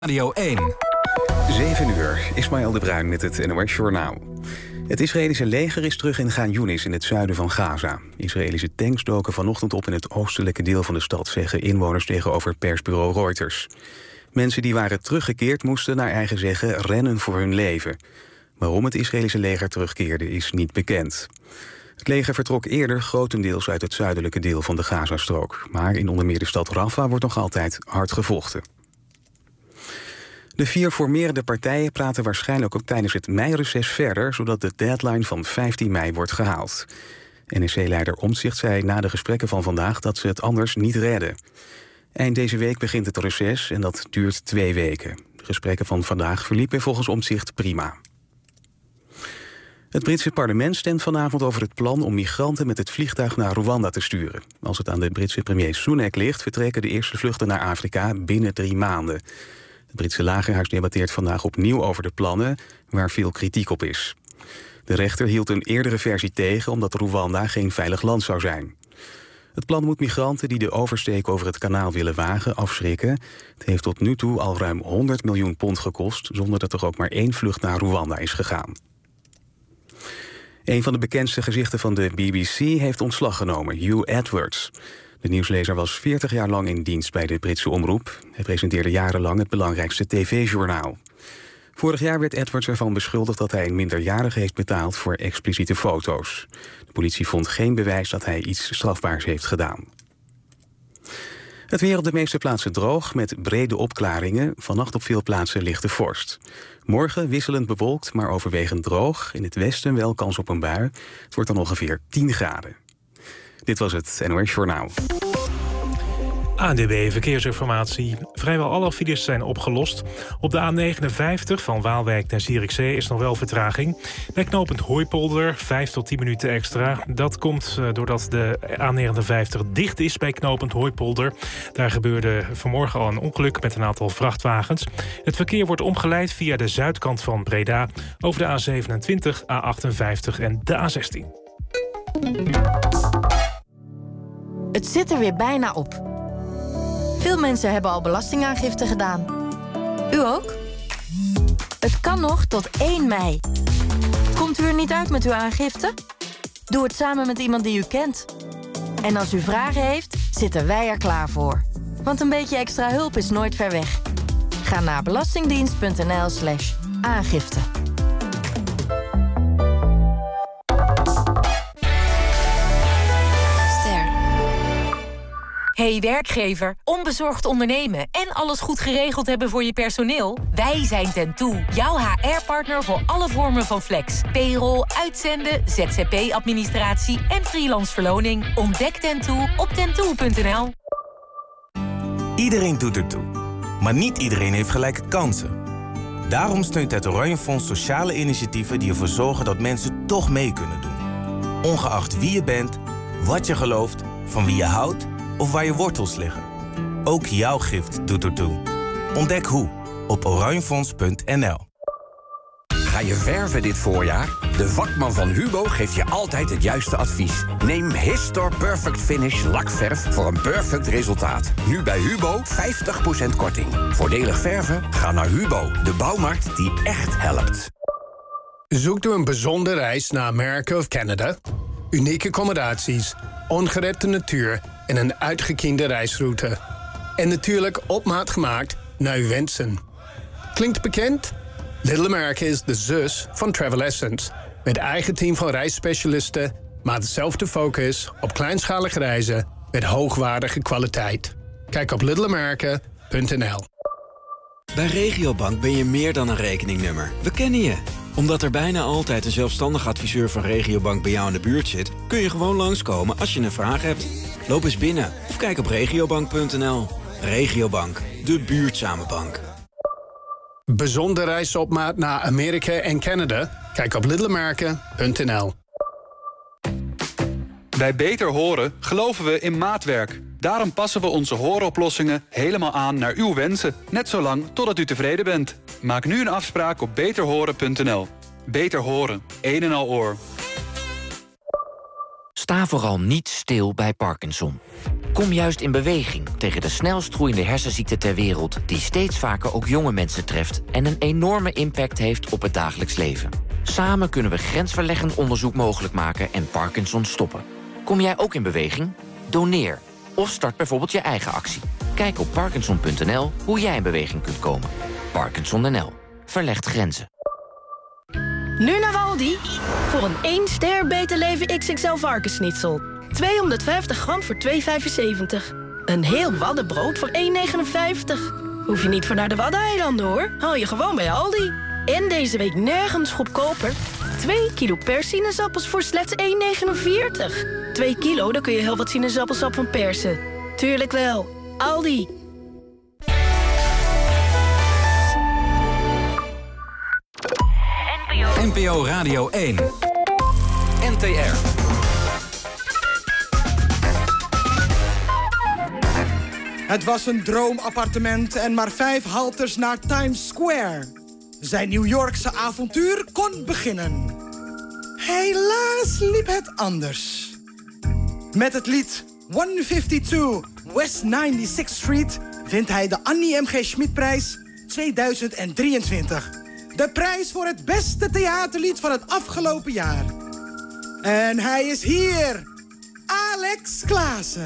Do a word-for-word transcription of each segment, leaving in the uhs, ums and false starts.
Radio één. zeven uur, Ismaël de Bruin met het N O S Journaal. Het Israëlische leger is terug in Gaan Younis in het zuiden van Gaza. Israëlische tanks doken vanochtend op in het oostelijke deel van de stad, zeggen inwoners tegenover persbureau Reuters. Mensen die waren teruggekeerd moesten naar eigen zeggen rennen voor hun leven. Waarom het Israëlische leger terugkeerde is niet bekend. Het leger vertrok eerder grotendeels uit het zuidelijke deel van de Gazastrook. Maar in onder meer de stad Rafah wordt nog altijd hard gevochten. De vier formerende partijen praten waarschijnlijk ook tijdens het meireces verder, zodat de deadline van vijftien mei wordt gehaald. N S C-leider Omtzigt zei na de gesprekken van vandaag dat ze het anders niet redden. Eind deze week begint het reces en dat duurt twee weken. De gesprekken van vandaag verliepen volgens Omtzigt prima. Het Britse parlement stemt vanavond over het plan om migranten met het vliegtuig naar Rwanda te sturen. Als het aan de Britse premier Sunak ligt, vertrekken de eerste vluchten naar Afrika binnen drie maanden. Het Britse lagerhuis debatteert vandaag opnieuw over de plannen, waar veel kritiek op is. De rechter hield een eerdere versie tegen omdat Rwanda geen veilig land zou zijn. Het plan moet migranten die de oversteek over het kanaal willen wagen afschrikken. Het heeft tot nu toe al ruim honderd miljoen pond gekost, zonder dat er ook maar één vlucht naar Rwanda is gegaan. Een van de bekendste gezichten van de B B C heeft ontslag genomen, Hugh Edwards. De nieuwslezer was veertig jaar lang in dienst bij de Britse omroep. Hij presenteerde jarenlang het belangrijkste tv-journaal. Vorig jaar werd Edwards ervan beschuldigd dat hij een minderjarige heeft betaald voor expliciete foto's. De politie vond geen bewijs dat hij iets strafbaars heeft gedaan. Het weer op de meeste plaatsen droog, met brede opklaringen. Vannacht op veel plaatsen lichte vorst. Morgen wisselend bewolkt, maar overwegend droog. In het westen wel kans op een bui. Het wordt dan ongeveer tien graden. Dit was het N O S Journaal. A N D B Verkeersinformatie. Vrijwel alle files zijn opgelost. Op de A negenenvijftig van Waalwijk naar Zierikzee is nog wel vertraging. Bij knooppunt Hooipolder vijf tot tien minuten extra. Dat komt doordat de A negenenvijftig dicht is bij knooppunt Hooipolder. Daar gebeurde vanmorgen al een ongeluk met een aantal vrachtwagens. Het verkeer wordt omgeleid via de zuidkant van Breda over de A zevenentwintig, A achtenvijftig en de A zestien. Het zit er weer bijna op. Veel mensen hebben al belastingaangifte gedaan. U ook? Het kan nog tot één mei. Komt u er niet uit met uw aangifte? Doe het samen met iemand die u kent. En als u vragen heeft, zitten wij er klaar voor. Want een beetje extra hulp is nooit ver weg. Ga naar belastingdienst.nl slash aangifte. Hey werkgever, onbezorgd ondernemen en alles goed geregeld hebben voor je personeel? Wij zijn Tentoe, jouw H R-partner voor alle vormen van flex. Payroll, uitzenden, Z Z P-administratie en freelance verloning. Ontdek Tentoe op tentoe punt n l. Iedereen doet ertoe, maar niet iedereen heeft gelijke kansen. Daarom steunt het Oranje Fonds sociale initiatieven die ervoor zorgen dat mensen toch mee kunnen doen. Ongeacht wie je bent, wat je gelooft, van wie je houdt of waar je wortels liggen. Ook jouw gift doet ertoe. Ontdek hoe op oranjefonds punt n l. Ga je verven dit voorjaar? De vakman van Hubo geeft je altijd het juiste advies. Neem Histor Perfect Finish lakverf voor een perfect resultaat. Nu bij Hubo vijftig procent korting. Voordelig verven? Ga naar Hubo, de bouwmarkt die echt helpt. Zoekt u een bijzondere reis naar Amerika of Canada? Unieke accommodaties, ongerepte natuur en een uitgekiende reisroute. En natuurlijk op maat gemaakt naar uw wensen. Klinkt bekend? Little America is de zus van Travel Essence. Met eigen team van reisspecialisten, maar dezelfde focus op kleinschalige reizen met hoogwaardige kwaliteit. Kijk op little america punt n l. Bij Regiobank ben je meer dan een rekeningnummer. We kennen je. Omdat er bijna altijd een zelfstandig adviseur van Regiobank bij jou in de buurt zit, kun je gewoon langskomen als je een vraag hebt. Loop eens binnen of kijk op regiobank punt n l. Regiobank, de buurtzame bank. Bijzondere reizen op maat naar Amerika en Canada? Kijk op little america punt n l. Bij Beter Horen geloven we in maatwerk. Daarom passen we onze hooroplossingen helemaal aan naar uw wensen. Net zolang totdat u tevreden bent. Maak nu een afspraak op beter horen punt n l. Beter Horen, een en al oor. Sta vooral niet stil bij Parkinson. Kom juist in beweging tegen de snelst groeiende hersenziekte ter wereld... die steeds vaker ook jonge mensen treft... en een enorme impact heeft op het dagelijks leven. Samen kunnen we grensverleggend onderzoek mogelijk maken en Parkinson stoppen. Kom jij ook in beweging? Doneer. Of start bijvoorbeeld je eigen actie. Kijk op parkinson punt n l hoe jij in beweging kunt komen. Parkinson N L. Verlegt grenzen. Nu naar Aldi. Voor een één ster Beter Leven X X L varkensschnitzel. tweehonderdvijftig gram voor twee vijfenzeventig. Een heel waddenbrood voor één negenenvijftig. Hoef je niet voor naar de Waddeneilanden, hoor. Haal je gewoon bij Aldi. En deze week nergens goedkoper. twee kilo persinezappels voor slechts één negenenveertig. twee kilo, dan kun je heel wat sinaasappelsap van persen. Tuurlijk wel. Aldi. N P O Radio één. N T R. Het was een droomappartement en maar vijf halters naar Times Square. Zijn New Yorkse avontuur kon beginnen. Helaas liep het anders. Met het lied honderdtweeënvijftig West negenenzestigste Street... wint hij de Annie M G Schmidprijs tweeduizend drieëntwintig. De prijs voor het beste theaterlied van het afgelopen jaar. En hij is hier, Alex Klaassen.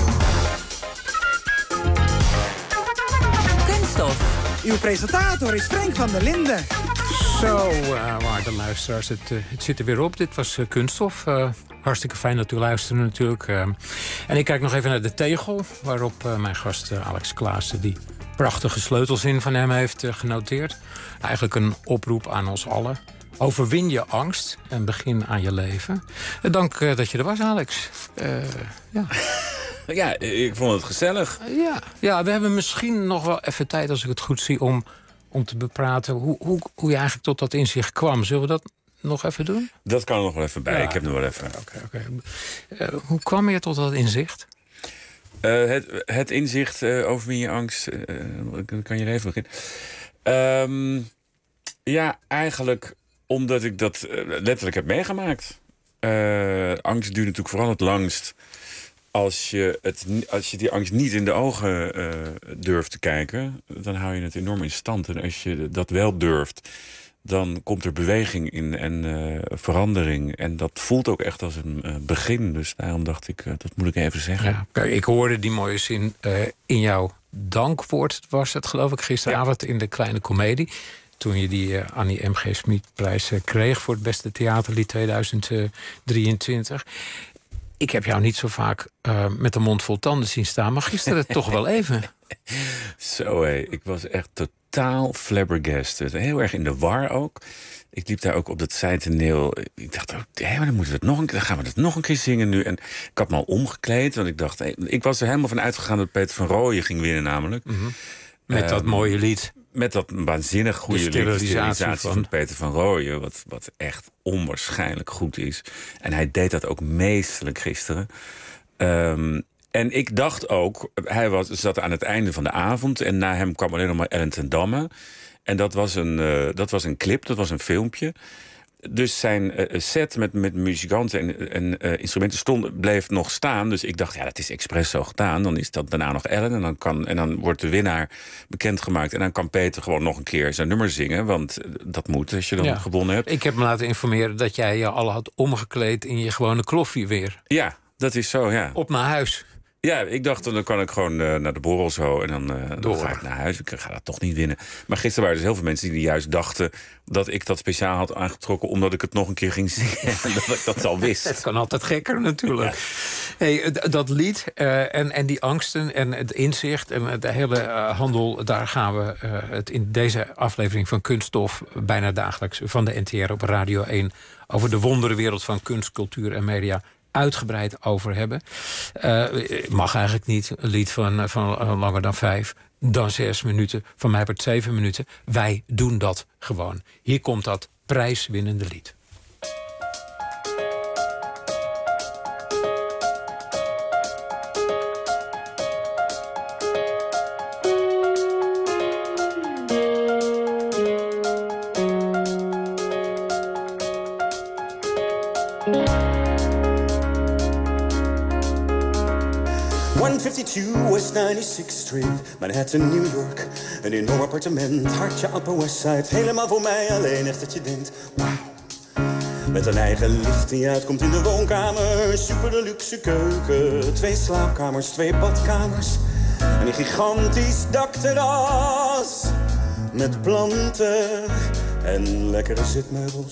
Kunststof. Uw presentator is Frank van der Linden. Zo, uh, waarde luisteraars, het, uh, het zit er weer op. Dit was uh, Kunststof. Uh, hartstikke fijn dat u luisterde natuurlijk. Uh, en ik kijk nog even naar de tegel... waarop uh, mijn gast uh, Alex Klaassen... die prachtige sleutelzin van hem heeft uh, genoteerd. Eigenlijk een oproep aan ons allen. Overwin je angst en begin aan je leven. Uh, dank uh, dat je er was, Alex. Uh, ja. Ja, ik vond het gezellig. Ja, ja, we hebben misschien nog wel even tijd, als ik het goed zie... om, om te bepraten hoe, hoe, hoe je eigenlijk tot dat inzicht kwam. Zullen we dat nog even doen? Dat kan er nog wel even bij. Ja. Ik heb nog wel even. Okay, okay. Uh, hoe kwam je tot dat inzicht? Uh, het, het inzicht uh, over je angst... Uh, kan je er even beginnen? Um, ja, eigenlijk omdat ik dat uh, letterlijk heb meegemaakt. Uh, angst duurt natuurlijk vooral het langst... Als je, het, als je die angst niet in de ogen uh, durft te kijken... dan hou je het enorm in stand. En als je dat wel durft, dan komt er beweging in en uh, verandering. En dat voelt ook echt als een uh, begin. Dus daarom dacht ik, uh, dat moet ik even zeggen. Ja, kijk, ik hoorde die mooie zin uh, in jouw dankwoord... was het, geloof ik, gisteravond ja. in de Kleine Comedie... toen je die uh, Annie M G Schmidprijs uh, kreeg... voor het beste theaterlied tweeduizend drieëntwintig... Ik heb jou niet zo vaak uh, met de mond vol tanden zien staan... maar gisteren toch wel even. Zo, hé. Ik was echt totaal flabbergasted. Heel erg in de war ook. Ik liep daar ook op dat zijtoneel. Ik dacht, oh, hé, maar dan, moeten we het nog een, dan gaan we dat nog een keer zingen nu. En ik had me al omgekleed, want ik dacht... Hé, ik was er helemaal van uitgegaan dat Peter van Rooyen ging winnen namelijk. Mm-hmm. Met um, dat mooie lied. Met dat waanzinnig goede lied, de sterilisatie van... van Peter van Rooyen... Wat, wat echt onwaarschijnlijk goed is. En hij deed dat ook meestelijk gisteren. Um, en ik dacht ook... Hij was, zat aan het einde van de avond... en na hem kwam alleen nog maar Ellen ten Damme. En dat was een, uh, dat was een clip, dat was een filmpje... Dus zijn uh, set met, met muzikanten en, en uh, instrumenten stond, bleef nog staan. Dus ik dacht, ja, dat is expres zo gedaan. Dan is dat daarna nog Ellen en dan, kan, en dan wordt de winnaar bekendgemaakt. En dan kan Peter gewoon nog een keer zijn nummer zingen. Want dat moet als je dan ja. gewonnen hebt. Ik heb me laten informeren dat jij je al had omgekleed in je gewone kloffie weer. Ja, dat is zo, ja. Op naar huis. Ja, ik dacht, dan kan ik gewoon uh, naar de borrel zo en dan, uh, dan ga ik naar huis. Ik ga dat toch niet winnen. Maar gisteren waren er dus heel veel mensen die juist dachten... dat ik dat speciaal had aangetrokken omdat ik het nog een keer ging zingen. En dat ik dat al wist. Het kan altijd gekker natuurlijk. Ja. Hey, dat lied uh, en, en die angsten en het inzicht en de hele uh, handel... daar gaan we uh, het in deze aflevering van Kunststof... bijna dagelijks van de N T R op Radio één... over de wonderenwereld van kunst, cultuur en media... uitgebreid over hebben. Uh, mag eigenlijk niet een lied van, van uh, langer dan vijf, dan zes minuten. Van mij wordt zeven minuten. Wij doen dat gewoon. Hier komt dat prijswinnende lied. One honderdtweeënvijftig West ninety-sixth Street, Manhattan, New York. Een enorm appartement, hartje Upper West Side. Helemaal voor mij alleen, echt dat je denkt, wauw. Met een eigen lift die uitkomt in de woonkamer. Super de luxe keuken, twee slaapkamers, twee badkamers. En een gigantisch dakterras met planten en lekkere zitmeubels.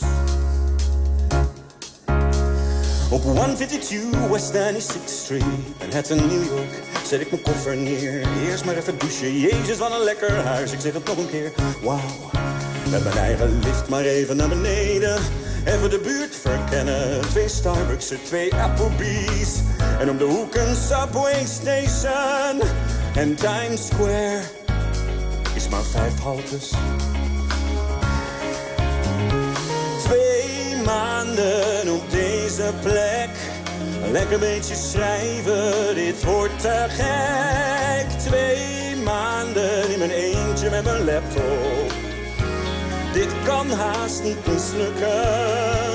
Op honderdvijfentwintig West ninety-sixth Street, Manhattan, New York, zet ik mijn koffer neer. Eerst maar even douchen, jezus wat een lekker huis. Ik zeg het nog een keer, wauw. Met mijn eigen lift maar even naar beneden. Even de buurt verkennen. Twee Starbucks, twee Applebee's. En om de hoek een Subway Station. En Times Square is maar vijf haltes. Twee maanden op deze plek. Een lekker beetje schrijven, dit wordt te gek. Twee maanden in mijn eentje met mijn laptop. Dit kan haast niet mislukken.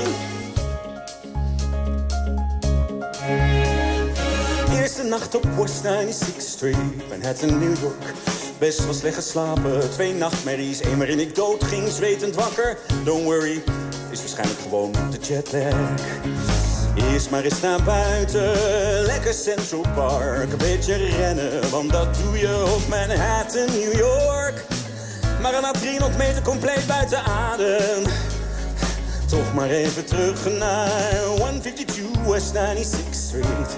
Eerste nacht op West ninety-sixth Street, Manhattan, New York. Best wel slecht geslapen, twee nachtmerries, één waarin ik dood ging, zwetend wakker. Don't worry, is waarschijnlijk gewoon de jetlag. Eerst maar eens naar buiten, lekker Central Park. Een beetje rennen, want dat doe je op Manhattan, New York. Maar na driehonderd meter compleet buiten adem. Toch maar even terug naar honderdvijfentwintig West ninety-sixth Street.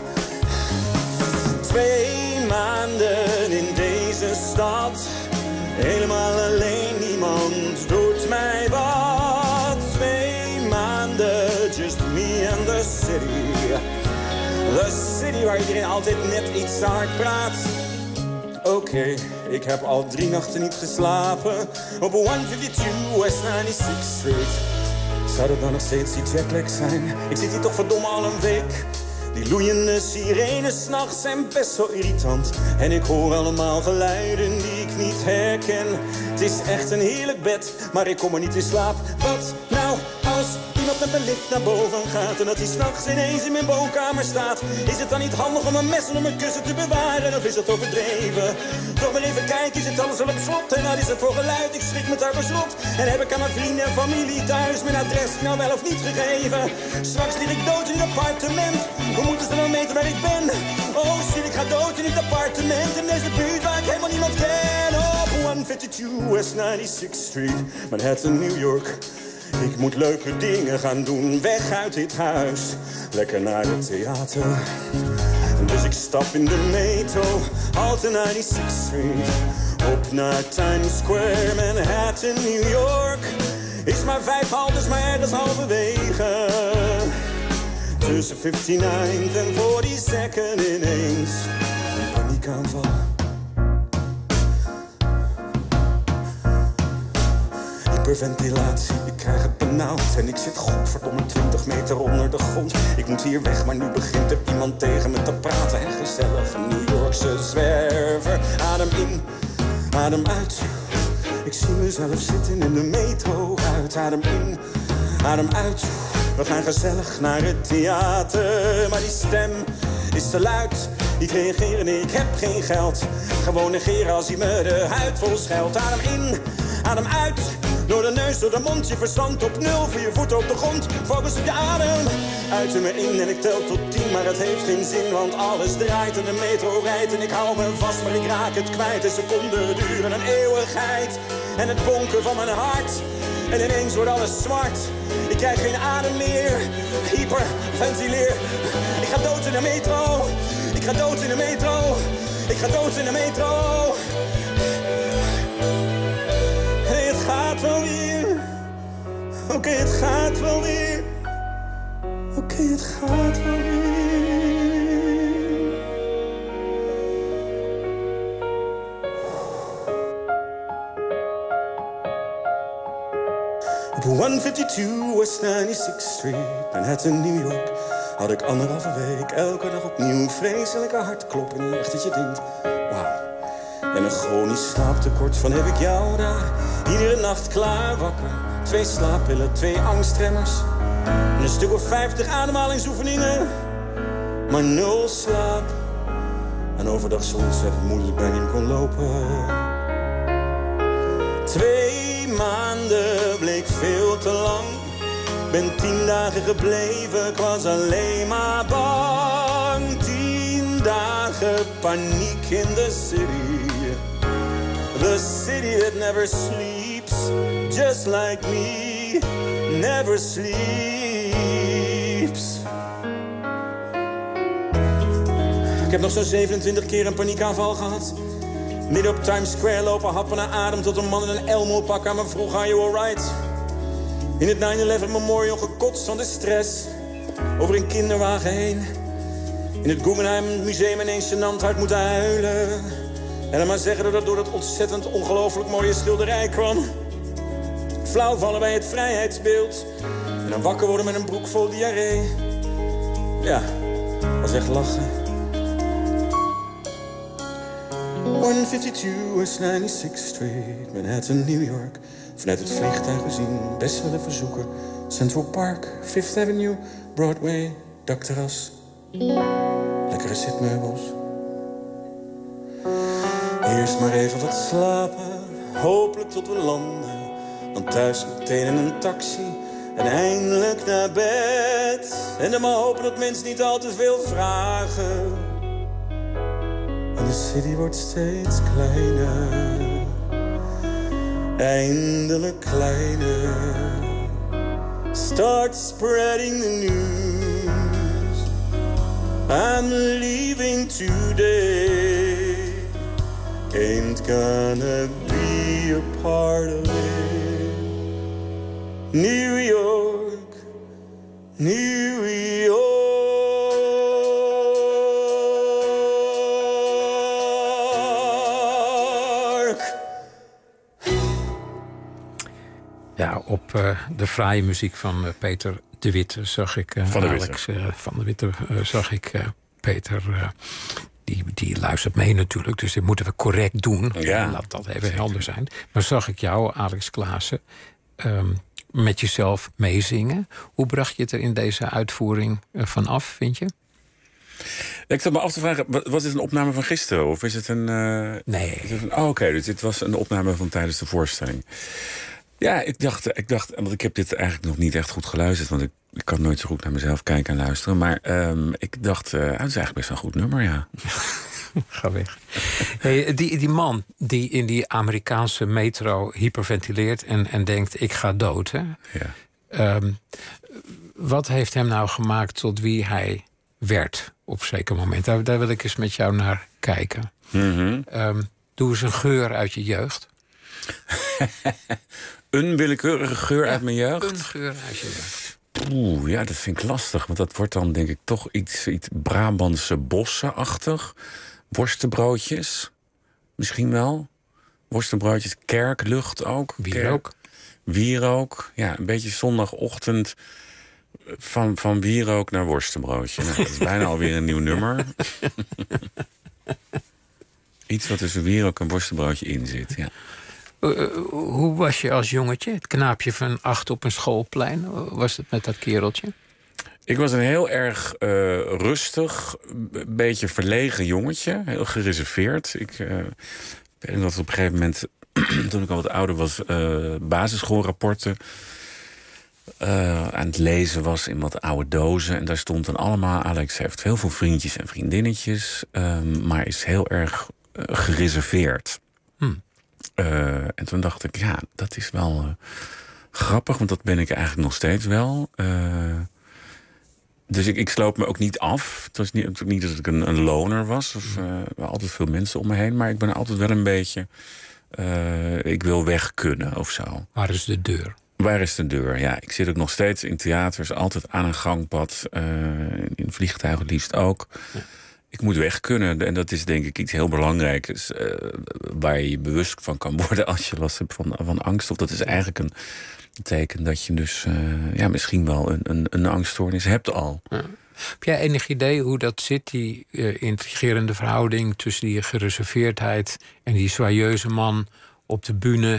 Twee maanden in deze stad. Helemaal alleen, niemand doet mij wat. Twee maanden, just me and the city. The city waar iedereen altijd net iets te hard praat. Oké, okay, ik heb al drie nachten niet geslapen. Op honderdvijfentwintig West ninety-sixth Street. Zou dat dan nog steeds die jetlag zijn? Ik zit hier toch verdomme al een week. Die loeiende sirenes 's nachts zijn best wel irritant. En ik hoor allemaal geluiden die ik niet herken. Het is echt een heerlijk bed, maar ik kom er niet in slaap. Wat nou als iemand met mijn lift naar boven gaat en dat hij 's nachts ineens in mijn woonkamer staat? Is het dan niet handig om een mes onder mijn kussen te bewaren? Of is dat overdreven? Toch maar even kijken, is het alles wel op slot? En wat is het voor geluid? Ik schrik me daar beslot. En heb ik aan mijn vrienden en familie thuis mijn adres nou wel of niet gegeven? Straks lig ik dood in het appartement. Hoe moeten ze dan weten waar ik ben? Oh shit, ik ga dood in het appartement in deze buurt waar ik helemaal niemand ken. Op honderdvijfentwintig West ninety-sixth Street, Manhattan, New York. Ik moet leuke dingen gaan doen, weg uit dit huis. Lekker naar het theater. Dus ik stap in de metro, halte ninety-sixth Street. Op naar Times Square, Manhattan, New York. Is maar vijf haltes, maar ergens halverwege. Tussen fifty-ninth en forty-second ineens een paniekaanval. Hyperventilatie, ik krijg het benauwd. En ik zit godverdomme twintig meter onder de grond. Ik moet hier weg, maar nu begint er iemand tegen me te praten. En gezellig, een New Yorkse zwerver. Adem in, adem uit. Ik zie mezelf zitten in de metro. Uit, adem in, adem uit. We gaan gezellig naar het theater. Maar die stem is te luid. Niet reageren, nee, ik heb geen geld. Gewoon negeren als hij me de huid vol scheldt. Adem in, adem uit. Door de neus, door de mond, je verstand op nul. Voor je voeten op de grond, focus op je adem. Uiten me in en ik tel tot tien, maar het heeft geen zin. Want alles draait en de metro rijdt. En ik hou me vast, maar ik raak het kwijt. De seconden duren een eeuwigheid. En het bonken van mijn hart. En ineens wordt alles zwart. Ik krijg geen adem meer. Hyperventileer. Ik ga dood in de metro. Ik ga dood in de metro. Ik ga dood in de metro. Hey, het gaat wel weer. Oké, okay, het gaat wel weer. Oké, okay, het gaat wel weer. Op honderdvijfentwintig West ninety-sixth Street, Manhattan, New York, had ik anderhalve week elke dag opnieuw vreselijke hartkloppingen. Echt dat je denkt, wauw. En een chronisch slaaptekort van heb ik jou daar. Iedere nacht klaar wakker. Twee slaappillen, twee angstremmers. En een stuk of vijftig ademhalingsoefeningen. Maar nul slaap. En overdag zo ontzettend moeilijk bij hem kon lopen. Twee maanden bleek veel te lang. Ben tien dagen gebleven, ik was alleen maar bang. Tien dagen paniek in the city. The city that never sleeps, just like me, never sleeps. Ik heb nog zo'n zevenentwintig keer een paniekaanval gehad. Midden op Times Square lopen happen naar adem tot een man in een Elmo-pak aan me vroeg, are you alright? In het nine eleven Memorial gekotst van de stress. Over een kinderwagen heen. In het Guggenheim Museum ineens gênant hard moeten huilen. En dan maar zeggen dat het door dat ontzettend ongelooflijk mooie schilderij kwam. Flauw vallen bij het vrijheidsbeeld. En dan wakker worden met een broek vol diarree. Ja, was echt lachen. honderdvijfentwintig West ninety-sixth Street, Manhattan, New York. Vanuit het vliegtuig gezien, best willen verzoeken. Central Park, Fifth Avenue, Broadway, dakterras. Lekkere zitmeubels. Eerst maar even wat slapen, hopelijk tot we landen. Dan thuis meteen in een taxi en eindelijk naar bed. En dan maar hopen dat mensen niet al te veel vragen. En de city wordt steeds kleiner. Eindelijk kleiner. Start spreading the news. I'm leaving today. Ain't gonna be a part of it. New York, New York. Ja, op uh, de fraaie muziek van uh, Peter de Witte zag ik... Uh, van de Alex uh, van de Witte uh, zag ik uh, Peter... Uh, die, die luistert mee natuurlijk, dus dit moeten we correct doen. Ja. Laat dat even helder zijn. Maar zag ik jou, Alex Klaassen, um, met jezelf meezingen. Hoe bracht je het er in deze uitvoering uh, van af, vind je? Ik zat me af te vragen, was dit een opname van gisteren? Of is het een... Uh, nee. Is het een, oh, oké, okay, dus dit was een opname van tijdens de voorstelling. Ja, ik dacht, ik dacht, want ik heb dit eigenlijk nog niet echt goed geluisterd, want ik, ik kan nooit zo goed naar mezelf kijken en luisteren. Maar um, ik dacht, uh, het is eigenlijk best een goed nummer, ja. Ga weg. Hey, die, die man die in die Amerikaanse metro hyperventileert en, en denkt, ik ga dood, hè? Ja. Um, wat heeft hem nou gemaakt tot wie hij werd op een zeker moment? Daar, daar wil ik eens met jou naar kijken. Mm-hmm. Um, doe eens een geur uit je jeugd. Een willekeurige geur ja, uit mijn jeugd? Een geur uit je jeugd. Oeh, ja, dat vind ik lastig. Want dat wordt dan denk ik toch iets, iets Brabantse bossenachtig. Worstenbroodjes. Misschien wel. Worstenbroodjes, kerklucht ook. Wierook. Wierook. Ja, een beetje zondagochtend. Van, van wierook naar worstenbroodje. Nou, dat is bijna alweer een nieuw nummer. Iets wat tussen wierook en worstenbroodje in zit, ja. Uh, hoe was je als jongetje? Het knaapje van acht op een schoolplein. Hoe was het met dat kereltje? Ik was een heel erg uh, rustig, een beetje verlegen jongetje. Heel gereserveerd. Ik uh, weet dat op een gegeven moment, toen ik al wat ouder was, uh, basisschoolrapporten uh, aan het lezen was in wat oude dozen. En daar stond dan allemaal, Alex heeft heel veel vriendjes en vriendinnetjes, um, maar is heel erg uh, gereserveerd. Hmm. Uh, en toen dacht ik, ja, dat is wel uh, grappig, want dat ben ik eigenlijk nog steeds wel. Uh, dus ik, ik sloot me ook niet af. Het was niet, niet dat ik een, een loner was. Of, uh, er waren altijd veel mensen om me heen. Maar ik ben altijd wel een beetje... Uh, ik wil weg kunnen of zo. Waar is de deur? Waar is de deur, ja. Ik zit ook nog steeds in theaters. Altijd aan een gangpad. Uh, in vliegtuigen liefst ook. Ja. Ik moet weg kunnen. En dat is denk ik iets heel belangrijks. Uh, waar je je bewust van kan worden als je last hebt van, van angst. Of dat is eigenlijk een teken dat je dus uh, ja, misschien wel een, een, een angststoornis hebt al. Ja. Heb jij enig idee hoe dat zit, die uh, intrigerende verhouding tussen die gereserveerdheid en die joyeuze man op de bühne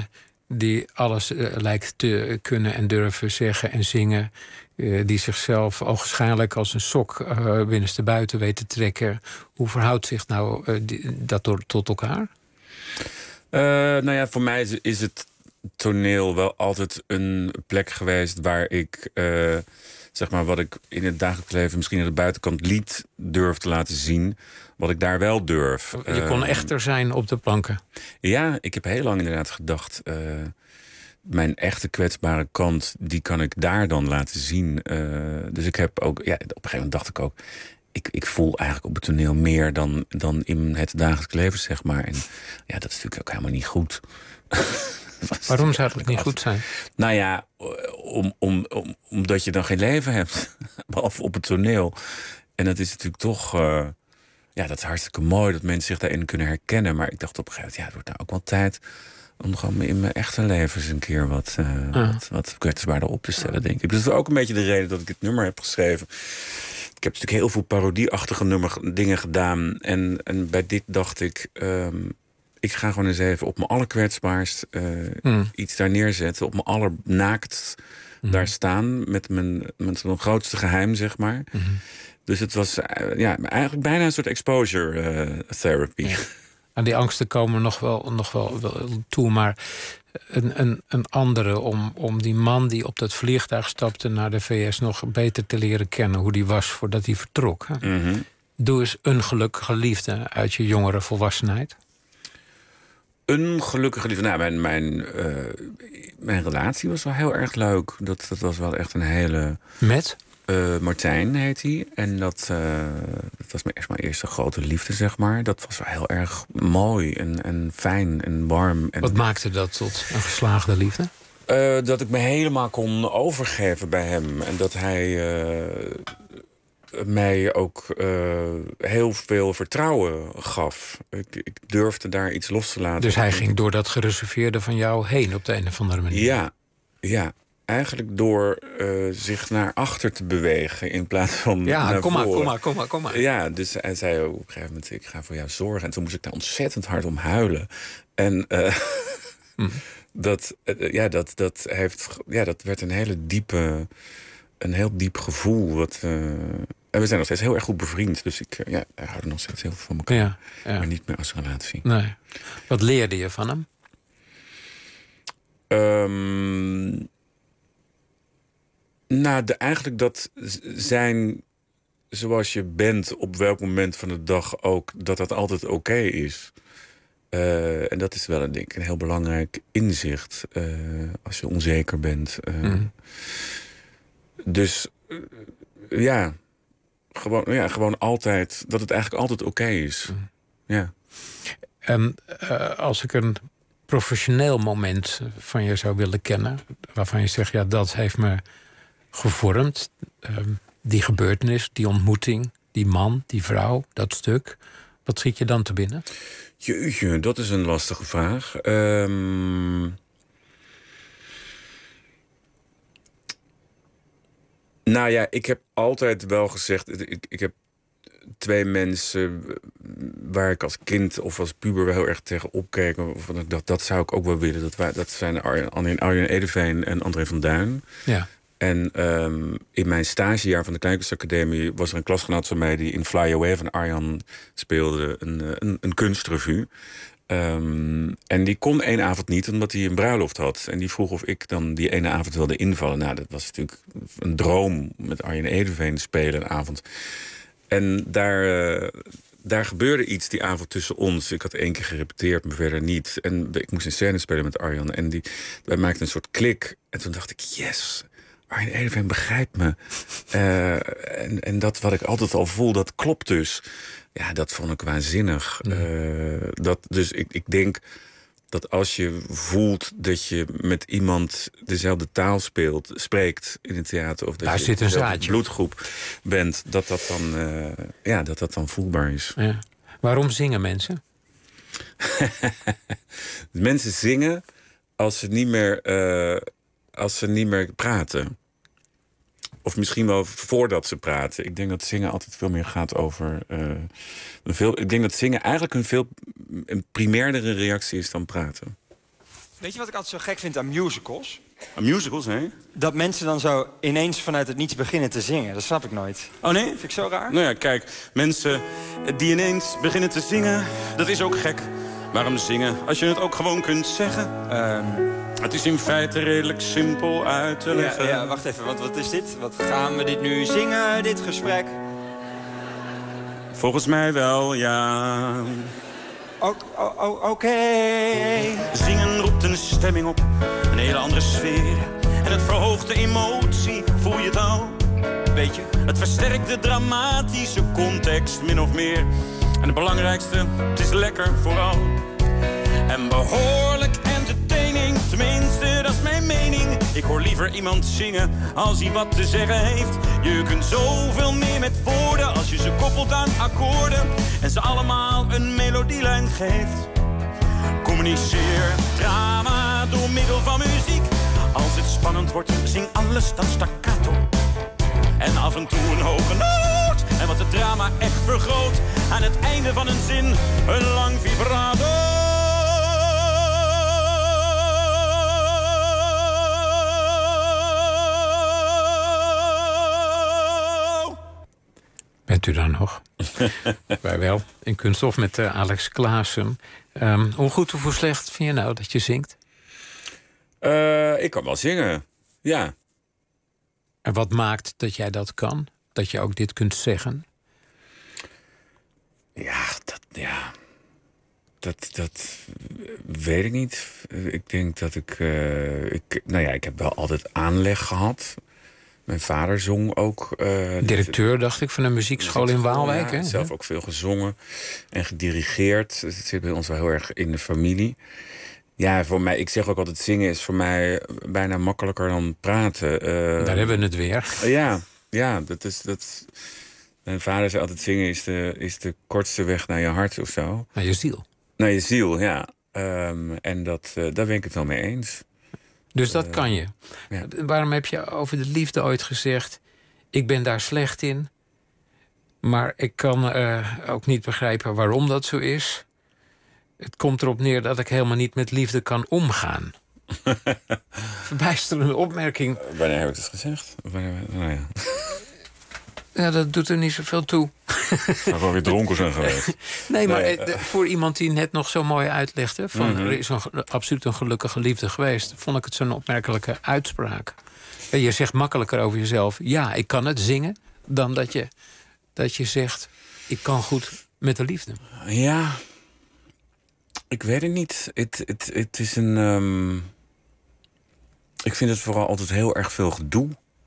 die alles uh, lijkt te kunnen en durven zeggen en zingen. Uh, die zichzelf ogenschijnlijk als een sok uh, binnenstebuiten weet te trekken. Hoe verhoudt zich nou uh, die, dat door, tot elkaar? Uh, nou ja, voor mij is, is het toneel wel altijd een plek geweest waar ik, uh, zeg maar, wat ik in het dagelijks leven misschien aan de buitenkant liet durf te laten zien, wat ik daar wel durf. Je kon uh, echter zijn op de planken. Ja, ik heb heel lang inderdaad gedacht, uh, mijn echte kwetsbare kant, die kan ik daar dan laten zien. Uh, dus ik heb ook, ja, op een gegeven moment dacht ik ook, Ik, ik voel eigenlijk op het toneel meer dan, dan in het dagelijks leven, zeg maar. En ja, dat is natuurlijk ook helemaal niet goed. Waarom zou het niet goed zijn? Nou ja, om, om, om, omdat je dan geen leven hebt. Behalve op het toneel. En dat is natuurlijk toch, Uh, ja, dat is hartstikke mooi dat mensen zich daarin kunnen herkennen. Maar ik dacht op een gegeven moment, ja, het wordt nou ook wel tijd om gewoon in mijn echte leven eens een keer wat, uh, ah. wat, wat kwetsbaarder op te stellen, denk ik. Dus dat is ook een beetje de reden dat ik het nummer heb geschreven. Ik heb natuurlijk heel veel parodieachtige nummer dingen gedaan. En, en bij dit dacht ik, um, ik ga gewoon eens even op mijn allerkwetsbaarst uh, mm. iets daar neerzetten. Op mijn allernaakt mm. daar staan. Met mijn, met mijn grootste geheim, zeg maar. Mm. Dus het was uh, ja, eigenlijk bijna een soort exposure uh, therapy. Ja. En die angsten komen nog wel, nog wel, wel toe, maar een, een, een andere om, om die man die op dat vliegtuig stapte naar de V S nog beter te leren kennen hoe die was voordat hij vertrok. Hè? Mm-hmm. Doe eens een gelukkige liefde uit je jongere volwassenheid. Een gelukkige liefde. Nou, mijn, mijn, uh, mijn relatie was wel heel erg leuk. Dat, dat was wel echt een hele. Met? Uh, Martijn heet hij. En dat, uh, dat was mijn, echt mijn eerste grote liefde, zeg maar. Dat was wel heel erg mooi en, en fijn en warm. En wat maakte dat tot een geslaagde liefde? Uh, dat ik me helemaal kon overgeven bij hem. En dat hij uh, mij ook uh, heel veel vertrouwen gaf. Ik, ik durfde daar iets los te laten. Dus hij ging door dat gereserveerde van jou heen op de een of andere manier? Ja, ja. Eigenlijk door uh, zich naar achter te bewegen in plaats van ja, naar kom maar, voren. kom maar, kom maar, kom maar. Ja, dus hij zei op een gegeven moment, ik ga voor jou zorgen. En toen moest ik daar ontzettend hard om huilen. En uh, hm. dat, uh, ja, dat, dat, heeft, ja, dat werd een hele diepe, een heel diep gevoel. Wat, uh, en we zijn nog steeds heel erg goed bevriend. Dus ik uh, ja, wij houden nog steeds heel veel van elkaar. Ja, ja. Maar niet meer als relatie. Nee. Wat leerde je van hem? Um, Nou, de, eigenlijk dat zijn zoals je bent op welk moment van de dag ook, dat dat altijd oké okay is. Uh, en dat is wel een, denk ik, een heel belangrijk inzicht uh, als je onzeker bent. Uh, mm. Dus uh, ja, gewoon, ja, gewoon altijd, dat het eigenlijk altijd oké okay is. Mm. Ja. En uh, als ik een professioneel moment van je zou willen kennen, waarvan je zegt, ja, dat heeft me gevormd, uh, die gebeurtenis, die ontmoeting, die man, die vrouw, dat stuk. Wat schiet je dan te binnen? Jeetje, dat is een lastige vraag. Um... Nou ja, ik heb altijd wel gezegd, ik, ik heb twee mensen waar ik als kind of als puber wel heel erg tegen opkeek. Van ik dacht, dat zou ik ook wel willen. Dat, wij, dat zijn Arjen, Arjen Edeveen en André van Duin. Ja. En um, in mijn stagejaar van de Kleinkunstacademie was er een klasgenoot van mij die in Fly Away van Arjan speelde, een, een, een kunstrevue. Um, en die kon één avond niet, omdat hij een bruiloft had. En die vroeg of ik dan die ene avond wilde invallen. Nou, dat was natuurlijk een droom met Arjen Edeveen spelen een avond. En daar, uh, daar gebeurde iets die avond tussen ons. Ik had één keer gerepeteerd, maar verder niet. En ik moest een scène spelen met Arjan. En die, wij maakten een soort klik. En toen dacht ik, yes, Arjen Edeveen begrijpt me. Uh, en, en dat wat ik altijd al voel, dat klopt dus. Ja, dat vond ik waanzinnig. Ja. Uh, dat, dus ik, ik denk dat als je voelt dat je met iemand dezelfde taal speelt, spreekt in het theater, of dat daar je zit een zaadje bloedgroep bent, dat dat dan, uh, ja, dat dat dan voelbaar is. Ja. Waarom zingen mensen? Mensen zingen als ze niet meer, uh, als ze niet meer praten. Of misschien wel voordat ze praten. Ik denk dat zingen altijd veel meer gaat over Uh, een veel, ik denk dat zingen eigenlijk een veel een primairdere reactie is dan praten. Weet je wat ik altijd zo gek vind aan musicals? Aan musicals, hè? Dat mensen dan zo ineens vanuit het niets beginnen te zingen. Dat snap ik nooit. Oh, nee? Vind ik zo raar? Nou ja, kijk, mensen die ineens beginnen te zingen, dat is ook gek. Waarom zingen, als je het ook gewoon kunt zeggen? Um... Het is in feite redelijk simpel uit te leggen. Ja, ja, wacht even, wat, wat is dit? Wat gaan we dit nu zingen, dit gesprek? Volgens mij wel, ja. Oké. Okay. Okay. Zingen roept een stemming op, een hele andere sfeer. En het verhoogt de emotie, voel je het al? Weet je, het versterkt de dramatische context, min of meer. En het belangrijkste, het is lekker vooral. En behoorlijk entertaining, tenminste, dat is mijn mening. Ik hoor liever iemand zingen als hij wat te zeggen heeft. Je kunt zoveel meer met woorden als je ze koppelt aan akkoorden. En ze allemaal een melodielijn geeft. Communiceer drama door middel van muziek. Als het spannend wordt, zing alles dan staccato. En af en toe een hoge noot. En wat het drama echt vergroot. Aan het einde van een zin, een lang vibrato. Bent u daar nog? Wij wel. In Kunststof met uh, Alex Klaassen. Um, hoe goed of hoe slecht vind je nou dat je zingt? Uh, ik kan wel zingen, ja. En wat maakt dat jij dat kan? Dat je ook dit kunt zeggen? Ja, dat, ja. dat, dat weet ik niet. Ik denk dat ik, uh, ik... Nou ja, ik heb wel altijd aanleg gehad. Mijn vader zong ook. Uh, Directeur, dacht ik, van een muziekschool in Waalwijk. Ja, hè? Zelf ook veel gezongen en gedirigeerd. Dus het zit bij ons wel heel erg in de familie. Ja, voor mij, ik zeg ook altijd, zingen is voor mij bijna makkelijker dan praten. Uh, Daar hebben we het weer. Uh, ja, ja, dat is... Dat, mijn vader zei altijd, zingen is de, is de kortste weg naar je hart of zo. Naar je ziel. Naar je ziel, ja. Um, en dat, uh, daar ben ik het wel mee eens. Dus dat kan je. Ja. Waarom heb je over de liefde ooit gezegd... ik ben daar slecht in... maar ik kan uh, ook niet begrijpen waarom dat zo is. Het komt erop neer dat ik helemaal niet met liefde kan omgaan. Verbijsterende opmerking. Wanneer heb ik dat gezegd? Wanneer, nou ja. Ja, dat doet er niet zoveel toe. Zou wel weer dronken zijn geweest. Nee, maar nee, uh, voor iemand die net nog zo mooi uitlegde... van mm-hmm. er is een, absoluut een gelukkige liefde geweest... vond ik het zo'n opmerkelijke uitspraak. Je zegt makkelijker over jezelf... ja, ik kan het zingen... dan dat je, dat je zegt... ik kan goed met de liefde. Ja, ik weet het niet. Het, het, het is een... Um... Ik vind het vooral altijd heel erg veel gedoe.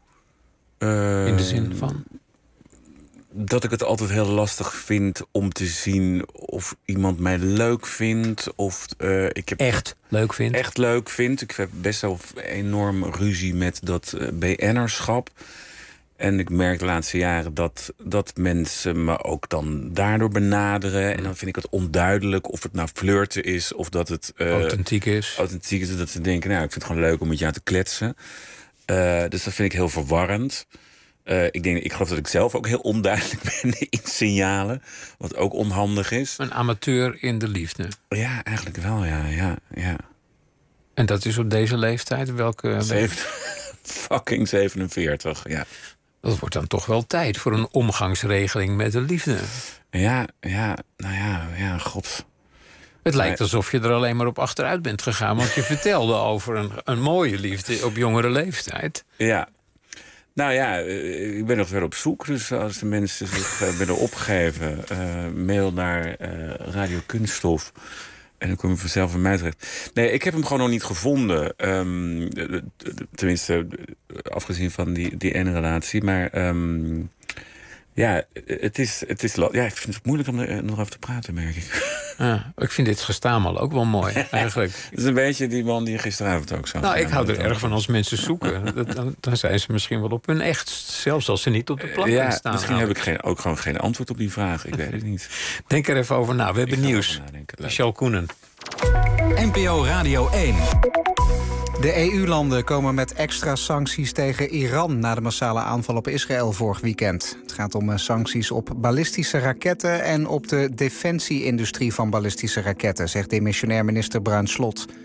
Uh, In de zin van? Dat ik het altijd heel lastig vind om te zien of iemand mij leuk vindt. Of uh, ik heb echt leuk vindt? Echt leuk vind. Ik heb best wel enorm ruzie met dat uh, B N'erschap. En ik merk de laatste jaren dat, dat mensen me ook dan daardoor benaderen. En dan vind ik het onduidelijk of het nou flirten is of dat het... Uh, authentiek is. Authentiek is, dat ze denken, nou, ik vind het gewoon leuk om met jou te kletsen. Uh, dus dat vind ik heel verwarrend. Uh, ik, denk, ik geloof dat ik zelf ook heel onduidelijk ben in signalen. Wat ook onhandig is. Een amateur in de liefde. Ja, eigenlijk wel, ja. ja, ja. En dat is op deze leeftijd? Welke Zeven, fucking zevenenveertig, ja. Dat wordt dan toch wel tijd voor een omgangsregeling met de liefde. Ja, ja, nou ja, ja, god. Het lijkt alsof je er alleen maar op achteruit bent gegaan. Want je vertelde over een, een mooie liefde op jongere leeftijd. Ja. Nou ja, ik ben nog weer op zoek. Dus als de mensen zich uh, willen opgeven... Uh, mail naar uh, Radio Kunststof. En dan kom je vanzelf bij mij terecht. Nee, ik heb hem gewoon nog niet gevonden. Um, tenminste, afgezien van die, die ene relatie. Maar um, ja, het is, het is... Ja, ik vind het moeilijk om er nog over te praten, merk ik. Ja, ik vind dit gestamel ook wel mooi, eigenlijk. Het is een beetje die man die gisteravond ook zag. Nou, ik hou er erg van als mensen zoeken. Dan, dan zijn ze misschien wel op hun echt. Zelfs als ze niet op de plank ja, staan. Misschien heb ik geen, ook gewoon geen antwoord op die vraag. Ik weet het niet. Denk er even over na. We hebben nieuws. Charles Koenen. N P O Radio één. De E U-landen komen met extra sancties tegen Iran... na de massale aanval op Israël vorig weekend. Het gaat om sancties op ballistische raketten... en op de defensie-industrie van ballistische raketten... zegt demissionair minister Bruin Slot.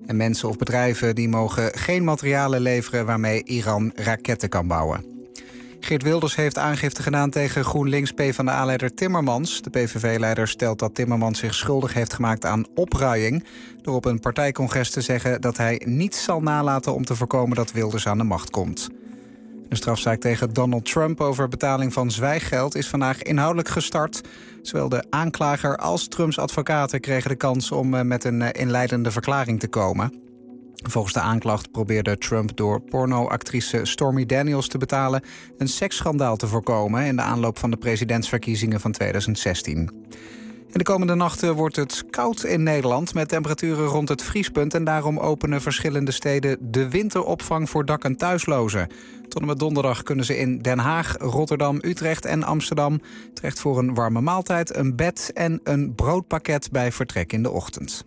En mensen of bedrijven die mogen geen materialen leveren waarmee Iran raketten kan bouwen. Geert Wilders heeft aangifte gedaan tegen GroenLinks-PvdA-leider Timmermans. De P V V-leider stelt dat Timmermans zich schuldig heeft gemaakt aan opruiing, door op een partijcongres te zeggen dat hij niets zal nalaten om te voorkomen dat Wilders aan de macht komt. De strafzaak tegen Donald Trump over betaling van zwijggeld is vandaag inhoudelijk gestart. Zowel de aanklager als Trumps advocaten kregen de kans om met een inleidende verklaring te komen. Volgens de aanklacht probeerde Trump door pornoactrice Stormy Daniels te betalen een seksschandaal te voorkomen in de aanloop van de presidentsverkiezingen van tweeduizend zestien. In de komende nachten wordt het koud in Nederland met temperaturen rond het vriespunt en daarom openen verschillende steden de winteropvang voor dak- en thuislozen. Tot en met donderdag kunnen ze in Den Haag, Rotterdam, Utrecht en Amsterdam terecht voor een warme maaltijd, een bed en een broodpakket bij vertrek in de ochtend.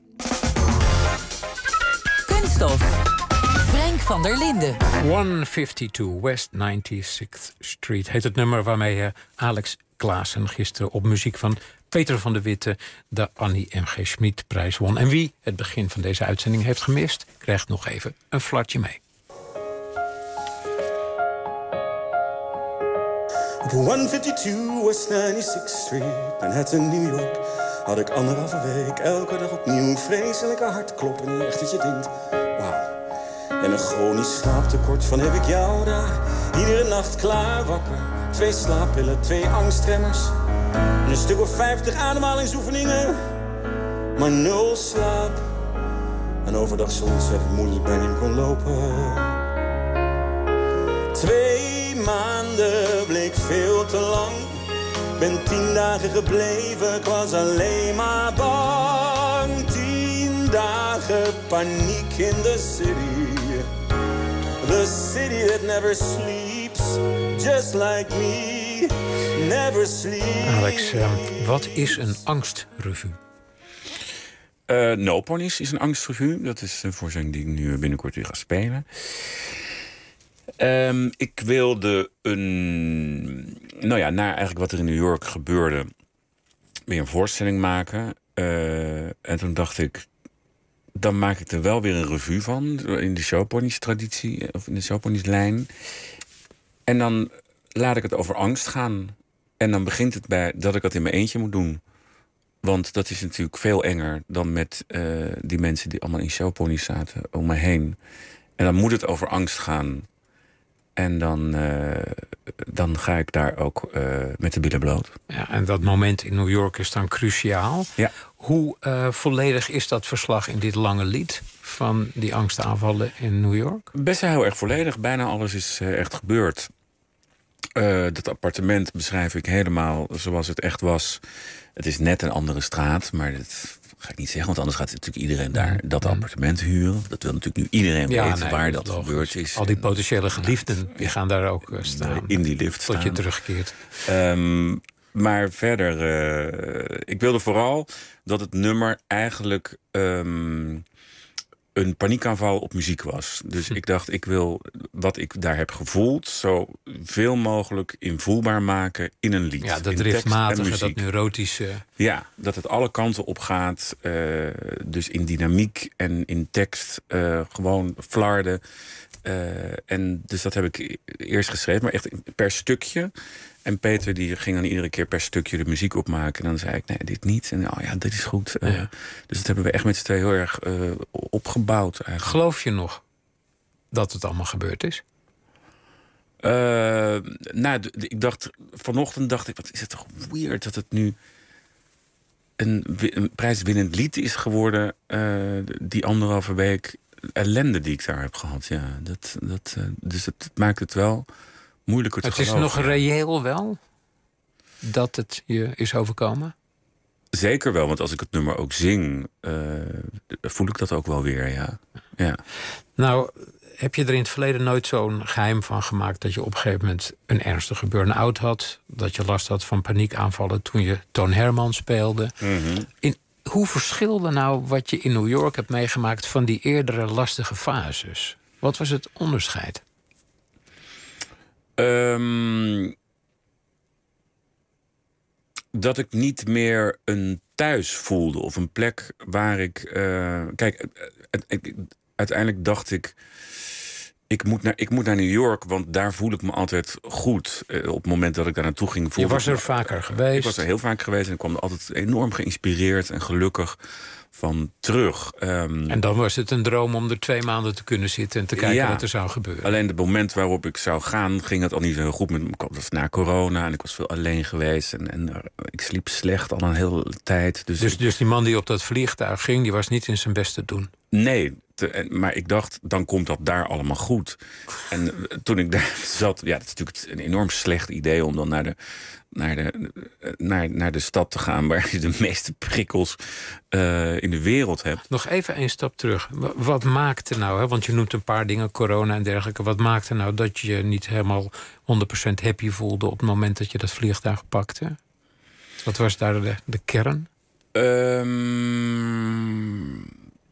Kunststof. Frank van der Linden. honderdvijfentwintig West ninety-sixth Street heet het nummer waarmee uh, Alex Klaassen gisteren op muziek van Peter van de Witte de Annie M G Schmid-prijs won. En wie het begin van deze uitzending heeft gemist, krijgt nog even een flartje mee. Op honderdvijfentwintig West ninety-sixth Street, Manhattan, New York, had ik anderhalve week elke dag opnieuw vreselijke hartkloppen. Echt dat je denkt, wauw. En een chronisch slaaptekort van heb ik jou daar. Iedere nacht klaar wakker. Twee slaappillen, twee angstremmers. En een stuk of vijftig ademhalingsoefeningen. Maar nul slaap. En overdag zo ontzettend moeilijk bij hem kon lopen. Twee maanden bleek veel te lang. Ben tien dagen gebleven, ik was alleen maar bang. Tien dagen paniek in the city. The city that never sleeps, just like me, never sleeps. Alex, uh, wat is een angstrevue? Uh, No Ponies is een angstrevue. Dat is een voorstelling die ik nu binnenkort weer ga spelen. Um, ik wilde een... Nou ja, naar eigenlijk wat er in New York gebeurde, weer een voorstelling maken. Uh, en toen dacht ik, dan maak ik er wel weer een revue van. In de showponies-traditie, of in de showponies-lijn. En dan laat ik het over angst gaan. En dan begint het bij dat ik dat in mijn eentje moet doen. Want dat is natuurlijk veel enger dan met uh, die mensen die allemaal in showponies zaten om me heen. En dan moet het over angst gaan. En dan, uh, dan ga ik daar ook uh, met de billen bloot. Ja, en dat moment in New York is dan cruciaal. Ja. Hoe uh, volledig is dat verslag in dit lange lied van die angstaanvallen in New York? Best heel erg volledig. Bijna alles is uh, echt gebeurd. Uh, dat appartement beschrijf ik helemaal zoals het echt was. Het is net een andere straat, maar dat ga ik niet zeggen. Want anders gaat natuurlijk iedereen daar dat appartement huren. Dat wil natuurlijk nu iedereen ja, weten nee, waar dat, dat gebeurd is. Al die potentiële geliefden, ja, die gaan daar ook uh, staan. In die lift staan. Tot je terugkeert. Um, maar verder, uh, ik wilde vooral dat het nummer eigenlijk um, een paniekaanval op muziek was. Dus hm. ik dacht, ik wil wat ik daar heb gevoeld zo veel mogelijk invoelbaar maken in een lied. Ja, dat driftmatige, dat neurotische. Ja, dat het alle kanten op gaat. Uh, dus in dynamiek en in tekst uh, gewoon flarden. Uh, en dus dat heb ik eerst geschreven, maar echt per stukje. En Peter die ging dan iedere keer per stukje de muziek opmaken. En dan zei ik, nee, dit niet. En oh ja, dit is goed. Uh, ja. Dus dat hebben we echt met z'n twee heel erg uh, opgebouwd eigenlijk. Geloof je nog dat het allemaal gebeurd is? Uh, nou, d- d- ik dacht, vanochtend dacht ik, wat is het toch weird dat het nu een, een prijswinnend lied is geworden. Uh, die anderhalve week ellende die ik daar heb gehad. Ja, dat, dat, uh, dus het maakt het wel moeilijker te het geloven. Het is nog reëel wel dat het je is overkomen? Zeker wel, want als ik het nummer ook zing, uh, voel ik dat ook wel weer, ja. ja. Nou, heb je er in het verleden nooit zo'n geheim van gemaakt dat je op een gegeven moment een ernstige burn-out had? Dat je last had van paniekaanvallen toen je Toon Hermans speelde? Mm-hmm. In, hoe verschilde nou wat je in New York hebt meegemaakt van die eerdere lastige fases? Wat was het onderscheid? Um, dat ik niet meer een thuis voelde of een plek waar ik... Uh, kijk, uiteindelijk dacht ik... Ik moet, naar, ik moet naar New York, want daar voel ik me altijd goed. Uh, op het moment dat ik daar naartoe ging... Je was er me, vaker geweest? Ik was er heel vaak geweest en ik kwam er altijd enorm geïnspireerd en gelukkig van terug. Um, en dan was het een droom om er twee maanden te kunnen zitten... en te kijken ja, wat er zou gebeuren. Alleen het moment waarop ik zou gaan, ging het al niet zo heel goed. Met, dat was na corona en ik was veel alleen geweest. En, en uh, ik sliep slecht al een hele tijd. Dus, dus, ik, dus die man die op dat vliegtuig ging, die was niet in zijn best te doen? Nee, te, maar ik dacht, dan komt dat daar allemaal goed. En uh, toen ik daar zat... Ja, dat is natuurlijk een enorm slecht idee om dan naar de... Naar de, naar, naar de stad te gaan waar je de meeste prikkels uh, in de wereld hebt. Nog even één stap terug. Wat maakte nou, hè, want je noemt een paar dingen, corona en dergelijke... wat maakte nou dat je niet helemaal honderd procent happy voelde... op het moment dat je dat vliegtuig pakte? Wat was daar de, de kern? Um,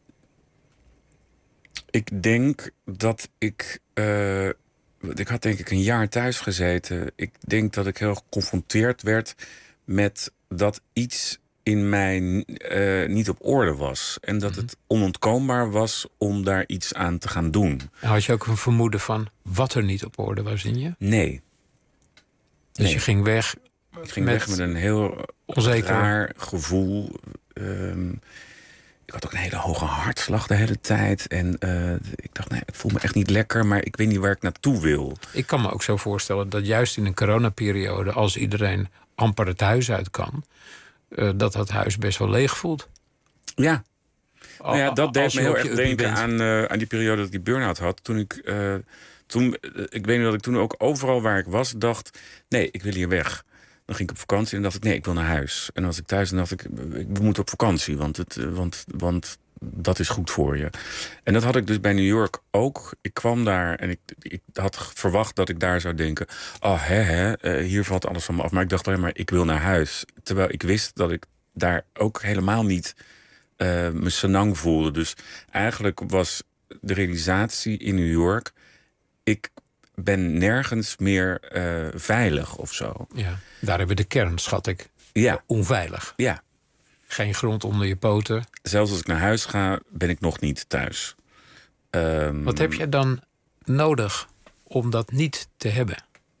ik denk dat ik... Uh, Ik had denk ik een jaar thuis gezeten. Ik denk dat ik heel geconfronteerd werd met dat iets in mij uh, niet op orde was. En dat het onontkoombaar was om daar iets aan te gaan doen. Had je ook een vermoeden van wat er niet op orde was in je? Nee. Dus nee. je ging weg Ik ging met weg met een heel onzeker. raar gevoel. Um, Ik had ook een hele hoge hartslag de hele tijd. En uh, ik dacht, nee, ik voel me echt niet lekker... maar ik weet niet waar ik naartoe wil. Ik kan me ook zo voorstellen dat juist in een coronaperiode... als iedereen amper het huis uit kan... Uh, dat dat huis best wel leeg voelt. Ja. Nou ja, dat deed me heel erg denken aan, uh, aan die periode dat ik die burn-out had. Toen ik, uh, toen, uh, ik weet niet dat ik toen ook overal waar ik was dacht... nee, ik wil hier weg. Dan ging ik op vakantie en dacht ik, nee, ik wil naar huis. En als ik thuis, dan dacht ik, we moeten op vakantie, want, het, want, want dat is goed voor je. En dat had ik dus bij New York ook. Ik kwam daar en ik, ik had verwacht dat ik daar zou denken... oh, hè, hè, hier valt alles van me af. Maar ik dacht alleen maar, ik wil naar huis. Terwijl ik wist dat ik daar ook helemaal niet uh, me senang voelde. Dus eigenlijk was de realisatie in New York... ik ben nergens meer uh, veilig of zo. Ja, daar hebben we de kern, schat ik. Ja. Onveilig. Ja. Geen grond onder je poten. Zelfs als ik naar huis ga, ben ik nog niet thuis. Um... Wat heb jij dan nodig om dat niet te hebben?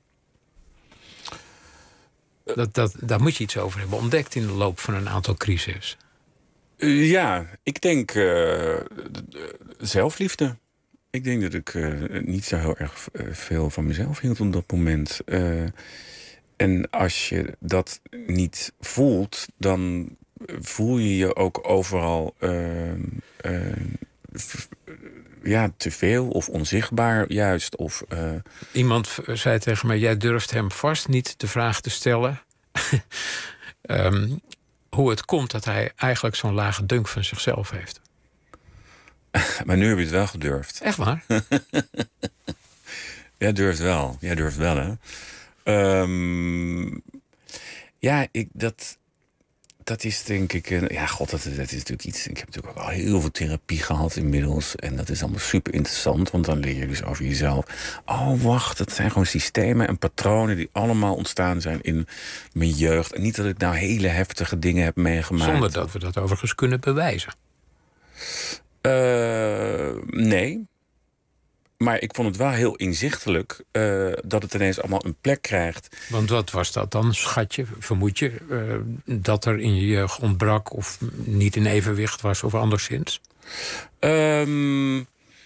Dat, dat, daar moet je iets over hebben ontdekt in de loop van een aantal crises. Uh, ja, ik denk uh, zelfliefde. Ik denk dat ik uh, niet zo heel erg uh, veel van mezelf hield op dat moment. Uh, en als je dat niet voelt, dan voel je je ook overal uh, uh, f- ja, te veel of onzichtbaar juist. Of, uh... Iemand zei tegen mij, jij durft hem vast niet de vraag te stellen... um, hoe het komt dat hij eigenlijk zo'n lage dunk van zichzelf heeft. Maar nu heb je het wel gedurfd. Echt waar? Jij durft wel. Jij durft wel, hè? Um, ja, ik, dat, dat is denk ik... Uh, ja, god, dat, dat is natuurlijk iets... Ik heb natuurlijk ook al heel veel therapie gehad inmiddels. En dat is allemaal super interessant. Want dan leer je dus over jezelf. Oh, wacht, dat zijn gewoon systemen en patronen... die allemaal ontstaan zijn in mijn jeugd. En niet dat ik nou hele heftige dingen heb meegemaakt. Zonder dat we dat overigens kunnen bewijzen. Uh, nee. Maar ik vond het wel heel inzichtelijk uh, dat het ineens allemaal een plek krijgt. Want wat was dat dan, schatje? Vermoed je uh, dat er in je jeugd ontbrak of niet in evenwicht was of anderszins? Um,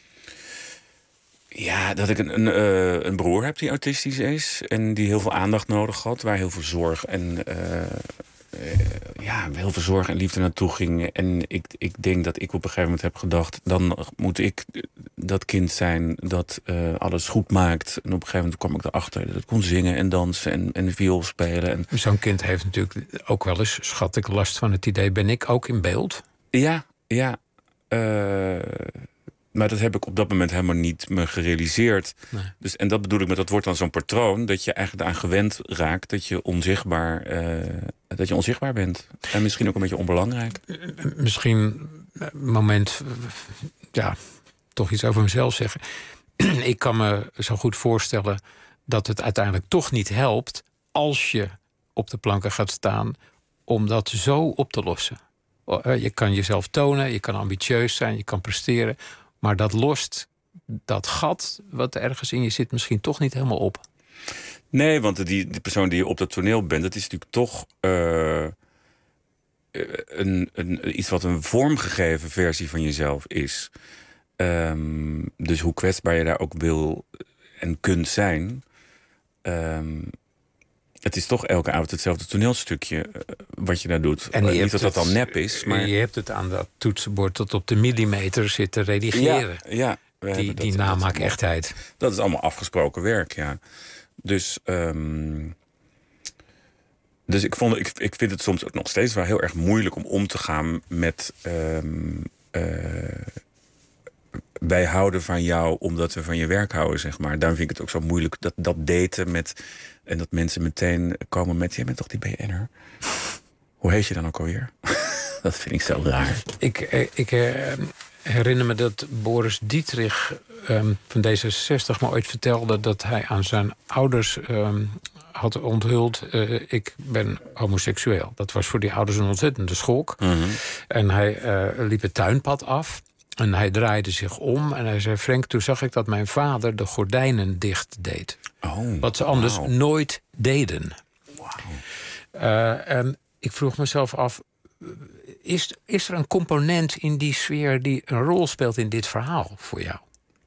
ja, dat ik een, een, uh, een broer heb die autistisch is en die heel veel aandacht nodig had, waar heel veel zorg en... Uh, Uh, ja, heel veel zorg en liefde naartoe ging. En ik, ik denk dat ik op een gegeven moment heb gedacht... dan moet ik dat kind zijn dat uh, alles goed maakt. En op een gegeven moment kwam ik erachter dat ik kon zingen en dansen en, en viool spelen. En... Zo'n kind heeft natuurlijk ook wel eens, schat ik, last van het idee... ben ik ook in beeld? Ja, ja. Uh, maar dat heb ik op dat moment helemaal niet me gerealiseerd. Nee. Dus, en dat bedoel ik met, dat wordt dan zo'n patroon... dat je eigenlijk aan gewend raakt dat je onzichtbaar, uh, dat je onzichtbaar bent. En misschien ook een beetje onbelangrijk. Misschien een moment, ja, toch iets over mezelf zeggen. Ik kan me zo goed voorstellen dat het uiteindelijk toch niet helpt... als je op de planken gaat staan om dat zo op te lossen. Uh, je kan jezelf tonen, je kan ambitieus zijn, je kan presteren. Maar dat lost dat gat wat ergens in je zit misschien toch niet helemaal op. Nee, want die, die persoon die je op dat toneel bent, dat is natuurlijk toch uh, een, een, iets wat een vormgegeven versie van jezelf is. Um, dus hoe kwetsbaar je daar ook wil en kunt zijn, Um, het is toch elke avond hetzelfde toneelstukje uh, wat je daar doet. En niet dat dat dan nep is. Maar je hebt het aan dat toetsenbord tot op de millimeter zitten redigeren. Ja, ja die, die namaak-echtheid. Dat, dat is allemaal afgesproken werk, ja. Dus, um, dus ik, vond, ik, ik vind het soms ook nog steeds wel heel erg moeilijk om om te gaan met Um, uh, wij houden van jou omdat we van je werk houden, zeg maar. Daarom vind ik het ook zo moeilijk, dat, dat daten met en dat mensen meteen komen met, jij bent toch die B N'er? Hoe heet je dan ook alweer? Dat vind ik zo raar. Ik, ik herinner me dat Boris Dietrich um, van D zesenzestig me ooit vertelde dat hij aan zijn ouders um, had onthuld, uh, ik ben homoseksueel. Dat was voor die ouders een ontzettende schok. Mm-hmm. En hij uh, liep het tuinpad af. En hij draaide zich om en hij zei, Frank, toen zag ik dat mijn vader de gordijnen dicht deed. Oh, wat ze anders wow. nooit deden. Wow. Uh, en ik vroeg mezelf af, is, is er een component in die sfeer die een rol speelt in dit verhaal voor jou?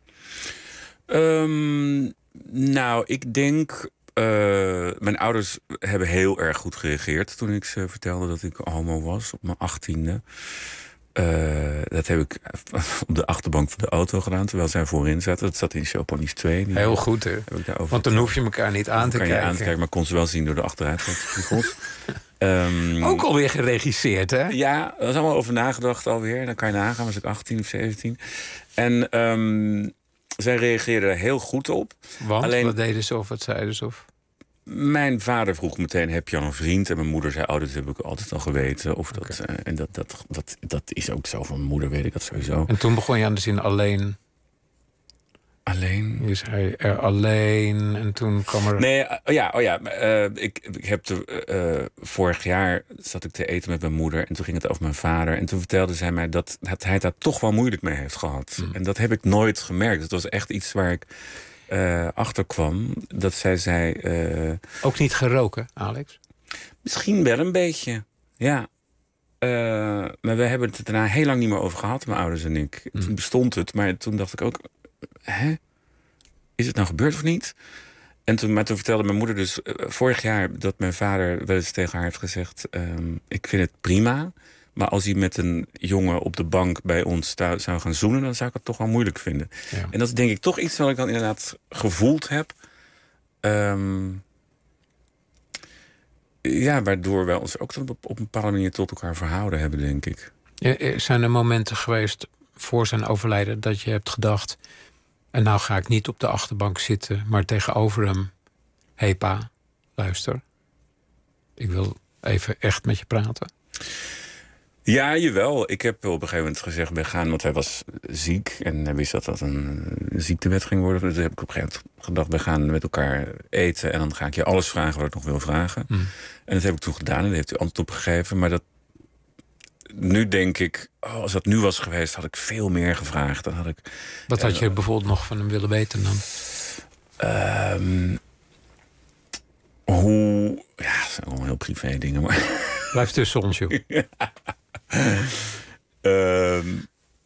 Um, nou, ik denk, Uh, mijn ouders hebben heel erg goed gereageerd toen ik ze vertelde dat ik homo was op mijn achttiende. Uh, dat heb ik op de achterbank van de auto gedaan, terwijl zij voorin zaten. Dat zat in Choponies twee. Heel goed, hè? Want dan hoef je elkaar niet aan te kan kijken. Je aan te kijken, maar kon ze wel zien door de achteruitspiegels. um, Ook alweer geregisseerd, hè? Ja, er is allemaal over nagedacht alweer. Dan kan je nagaan, was ik achttien of zeventien. En um, zij reageerden er heel goed op. Want, Alleen, wat deden ze of wat zeiden ze? Of? Mijn vader vroeg meteen, heb je al een vriend? En mijn moeder zei, oh, dat heb ik altijd al geweten. Of dat, okay. uh, en dat, dat, dat, dat is ook zo. Van mijn moeder weet ik dat sowieso. En toen begon je aan de zin alleen. Alleen? Je zei er alleen en toen kwam er... Nee, oh ja, oh ja uh, ik, ik heb te, uh, vorig jaar zat ik te eten met mijn moeder en toen ging het over mijn vader. En toen vertelde zij mij dat, dat hij daar toch wel moeilijk mee heeft gehad. Mm. En dat heb ik nooit gemerkt. Het was echt iets waar ik uh, achter kwam. Dat zij zei... Uh, Ook niet geroken, Alex? Misschien wel een beetje, ja. Uh, maar we hebben het er daarna heel lang niet meer over gehad, mijn ouders en ik. Mm. Toen bestond het, maar toen dacht ik ook... Hè? Is het nou gebeurd of niet? En toen, maar toen vertelde mijn moeder dus uh, vorig jaar dat mijn vader wel eens tegen haar heeft gezegd... Um, ik vind het prima, maar als hij met een jongen op de bank bij ons sta, zou gaan zoenen... dan zou ik het toch wel moeilijk vinden. Ja. En dat is denk ik toch iets wat ik dan inderdaad gevoeld heb. Um, ja, waardoor wij ons ook op, op een bepaalde manier tot elkaar verhouden hebben, denk ik. Ja, zijn er momenten geweest voor zijn overlijden dat je hebt gedacht... en nou ga ik niet op de achterbank zitten, maar tegenover hem... Hé pa, luister. Ik wil even echt met je praten. Ja, jawel. Ik heb op een gegeven moment gezegd ben gaan, want hij was ziek en hij wist dat dat een, een ziektewet ging worden. Dus heb ik op een gegeven moment gedacht, we gaan met elkaar eten en dan ga ik je alles vragen wat ik nog wil vragen. Mm. En dat heb ik toen gedaan en daar heeft u antwoord op gegeven. Maar dat, nu denk ik, oh, als dat nu was geweest, had ik veel meer gevraagd. Dan had ik, wat had je uh, bijvoorbeeld nog van hem willen weten dan? Um, hoe... Ja, dat zijn allemaal heel privé dingen, maar... Blijf tussen ons, joh. um,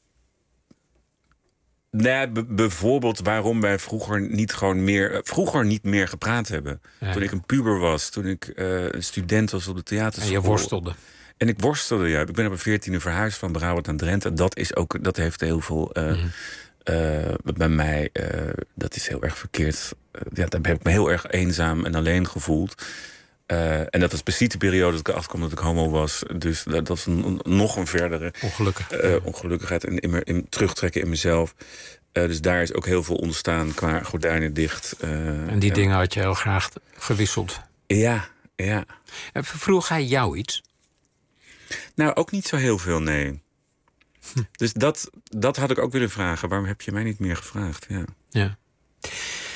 nee, b- bijvoorbeeld waarom wij vroeger niet gewoon meer... Uh, vroeger niet meer gepraat hebben. Ja. Toen ik een puber was, toen ik uh, een student was op de theaterschool. En je worstelde. En ik worstelde, ja. Ik ben op een veertiende verhuisd van Brabant naar Drenthe. Dat, is ook, dat heeft heel veel... Uh, mm-hmm. uh, bij mij, uh, dat is heel erg verkeerd. Uh, ja, daar heb ik me heel erg eenzaam en alleen gevoeld. Uh, en dat was precies de periode dat ik erachter kwam dat ik homo was. Dus dat, dat is een, nog een verdere Ongelukkig. uh, ongelukkigheid in, in, in terugtrekken in mezelf. Uh, dus daar is ook heel veel ontstaan qua gordijnen dicht. Uh, en die uh, dingen had je heel graag gewisseld. Ja, ja. En vroeg hij jou iets? Nou, ook niet zo heel veel, nee. Hm. Dus dat, dat had ik ook willen vragen. Waarom heb je mij niet meer gevraagd? Ja. Ja.